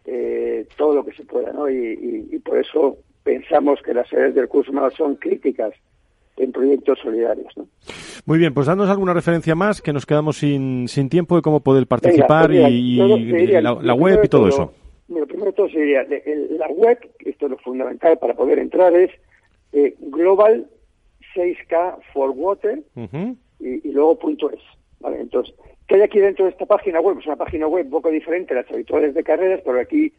eh, todo lo que se pueda, ¿no? Y, y, y por eso pensamos que las áreas de recursos humanos son críticas en proyectos solidarios, ¿no? Muy bien, pues danos alguna referencia más, que nos quedamos sin, sin tiempo de cómo poder participar. Venga, pues mira, y, y diría, la, la web y todo, todo eso. Lo primero de todo sería, la web, esto es lo fundamental para poder entrar, es eh, Global seis K for Water uh-huh. y, y luego punto es, ¿vale? Entonces, ¿qué hay aquí dentro de esta página web? Es una página web un poco diferente a las habituales de carreras, pero aquí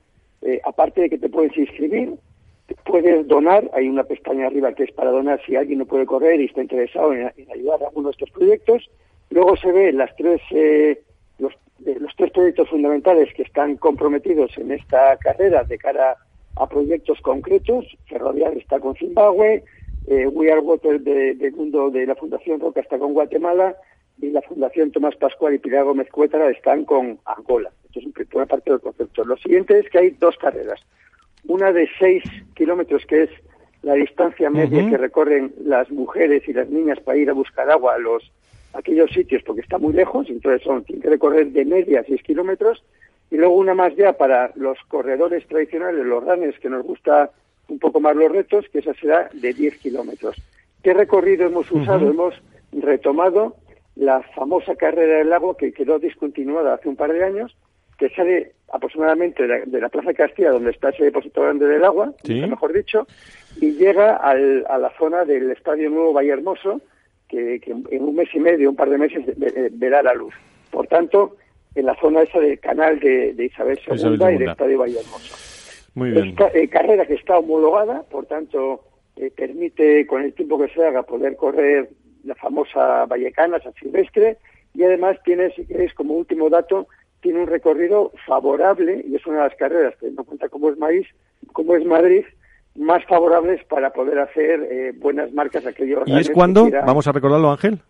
eh, aparte de que te puedes inscribir, puedes donar. Hay una pestaña arriba que es para donar si alguien no puede correr y está interesado en, en ayudar a uno de estos proyectos. Luego se ve las tres eh, los, eh, los tres proyectos fundamentales que están comprometidos en esta carrera de cara a proyectos concretos. Ferrovial está con Zimbabue, eh, We Are Water de, de Mundo de la Fundación Roca está con Guatemala y la Fundación Tomás Pascual y Pilar Gómez Cuétara están con Angola. Esto es una parte del concepto. Lo siguiente es que hay dos carreras. Una de seis kilómetros, que es la distancia media uh-huh. que recorren las mujeres y las niñas para ir a buscar agua a los aquellos sitios, porque está muy lejos, entonces son tienen que recorrer de media seis kilómetros. Y luego una más ya para los corredores tradicionales, los runners, que nos gusta un poco más los retos, que esa será de diez kilómetros. ¿Qué recorrido hemos usado? Uh-huh. Hemos retomado la famosa carrera del lago que quedó discontinuada hace un par de años, que sale aproximadamente de la, de la Plaza Castilla, donde está ese depósito grande del agua, ¿sí? mejor dicho, y llega al, a la zona del Estadio Nuevo Vallehermoso, que, que en un mes y medio, un par de meses, verá la luz. Por tanto, en la zona esa del canal de, de Isabel segunda y del Estadio Vallehermoso. Muy bien. Esta eh, carrera que está homologada, por tanto, eh, permite, con el tiempo que se haga, poder correr la famosa Vallecana, San Silvestre, y además tiene, si queréis, como último dato, tiene un recorrido favorable, y es una de las carreras, teniendo en cuenta cómo es Maíz, cómo es Madrid, más favorables para poder hacer eh, buenas marcas aquellos. ¿Y es cuándo? Vamos a recordarlo, Ángel.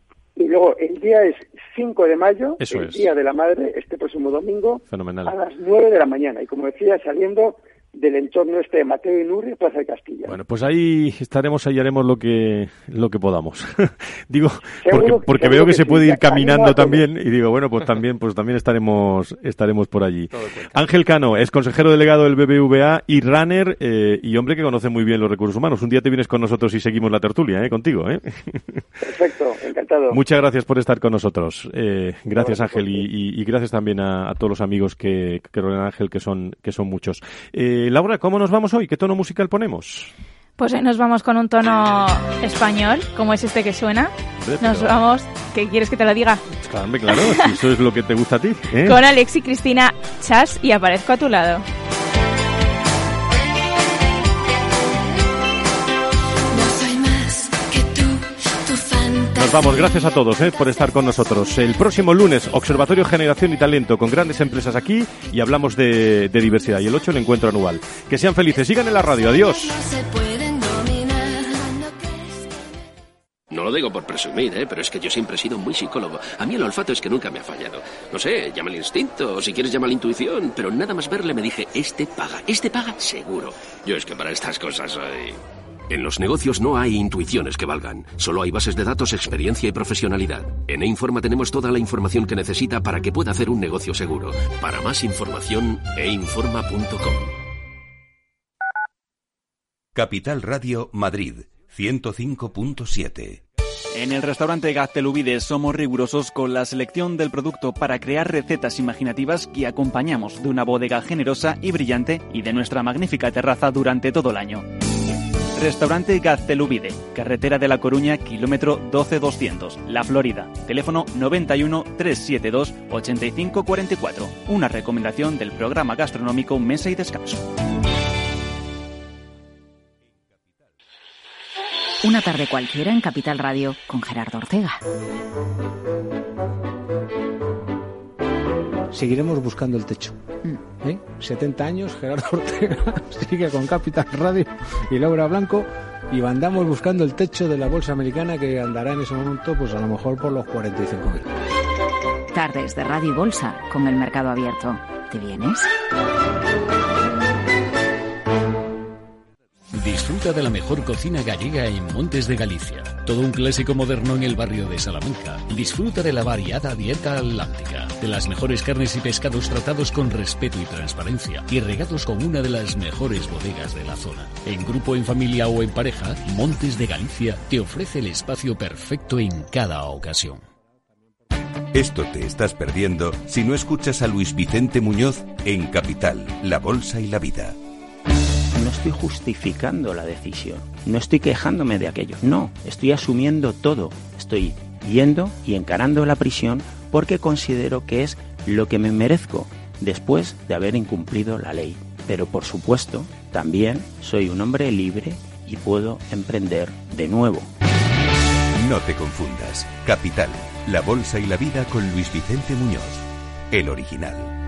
Y luego el día es cinco de mayo, Eso el es. Día de la Madre, este próximo domingo, Fenomenal. a las nueve de la mañana. Y como decía, saliendo del entorno este de Mateo Inurri, Plaza de Castilla. Bueno, pues ahí estaremos, ahí haremos lo que lo que podamos. Digo, Seguro porque, que- porque seguro veo que, que se sí, puede ir que animo caminando a todos. también y digo, bueno, pues también pues también estaremos estaremos por allí. Ángel Cano es consejero delegado del B B V A y runner eh, y hombre que conoce muy bien los recursos humanos. Un día te vienes con nosotros y seguimos la tertulia, ¿eh? Contigo, ¿eh? Perfecto, encantado. Muchas gracias por estar con nosotros. Eh, gracias, Ángel, y, y- y gracias también a, a todos los amigos que, que rodean a Ángel, que son, que son muchos. Eh, Laura, ¿cómo nos vamos hoy? ¿Qué tono musical ponemos? Pues hoy nos vamos con un tono español, como es este que suena. Hombre, Nos pero- vamos... ¿Qué quieres que te lo diga? Claro, hombre, claro, si eso es lo que te gusta a ti. ¿eh? Con Alex y Cristina Chas y Aparezco a tu lado. No soy más que tú, tu fantasía. Nos vamos, gracias a todos eh, por estar con nosotros. El próximo lunes, Observatorio Generación y Talento, con grandes empresas aquí y hablamos de, de diversidad. Y el ocho, el encuentro anual. Que sean felices, sigan en la radio, adiós. No se pueden dominar. No lo digo por presumir, ¿eh? Pero es que yo siempre he sido muy psicólogo. A mí el olfato es que nunca me ha fallado. No sé, llama el instinto, o si quieres llama la intuición, pero nada más verle me dije, este paga, este paga seguro. Yo es que para estas cosas soy... En los negocios no hay intuiciones que valgan. Solo hay bases de datos, experiencia y profesionalidad. En E-Informa tenemos toda la información que necesita para que pueda hacer un negocio seguro. Para más información, e informa punto com. Capital Radio Madrid, ciento cinco punto siete. En el restaurante Gaztelubides somos rigurosos con la selección del producto para crear recetas imaginativas que acompañamos de una bodega generosa y brillante y de nuestra magnífica terraza durante todo el año. Restaurante Gaztelubide, carretera de La Coruña, kilómetro doce doscientos, La Florida. Teléfono noventa y uno, trescientos setenta y dos, ochenta y cinco cuarenta y cuatro. Una recomendación del programa gastronómico Mesa y Descanso. Una tarde cualquiera en Capital Radio con Gerardo Ortega. Seguiremos buscando el techo. ¿Eh? setenta años, Gerardo Ortega sigue con Capital Radio y Laura Blanco y andamos buscando el techo de la bolsa americana, que andará en ese momento pues a lo mejor por los cuarenta y cinco mil. Tardes de Radio y Bolsa con el mercado abierto. ¿Te vienes? Disfruta de la mejor cocina gallega en Montes de Galicia. Todo un clásico moderno en el barrio de Salamanca. Disfruta de la variada dieta atlántica, de las mejores carnes y pescados tratados con respeto y transparencia y regados con una de las mejores bodegas de la zona. En grupo, en familia o en pareja, Montes de Galicia te ofrece el espacio perfecto en cada ocasión. Esto te estás perdiendo si no escuchas a Luis Vicente Muñoz en Capital, La Bolsa y la Vida. No estoy justificando la decisión, no estoy quejándome de aquello, no, estoy asumiendo todo, estoy yendo y encarando la prisión porque considero que es lo que me merezco después de haber incumplido la ley. pero por supuesto, también soy un hombre libre y puedo emprender de nuevo. No te confundas. Capital, la bolsa y la vida con Luis Vicente Muñoz, el original.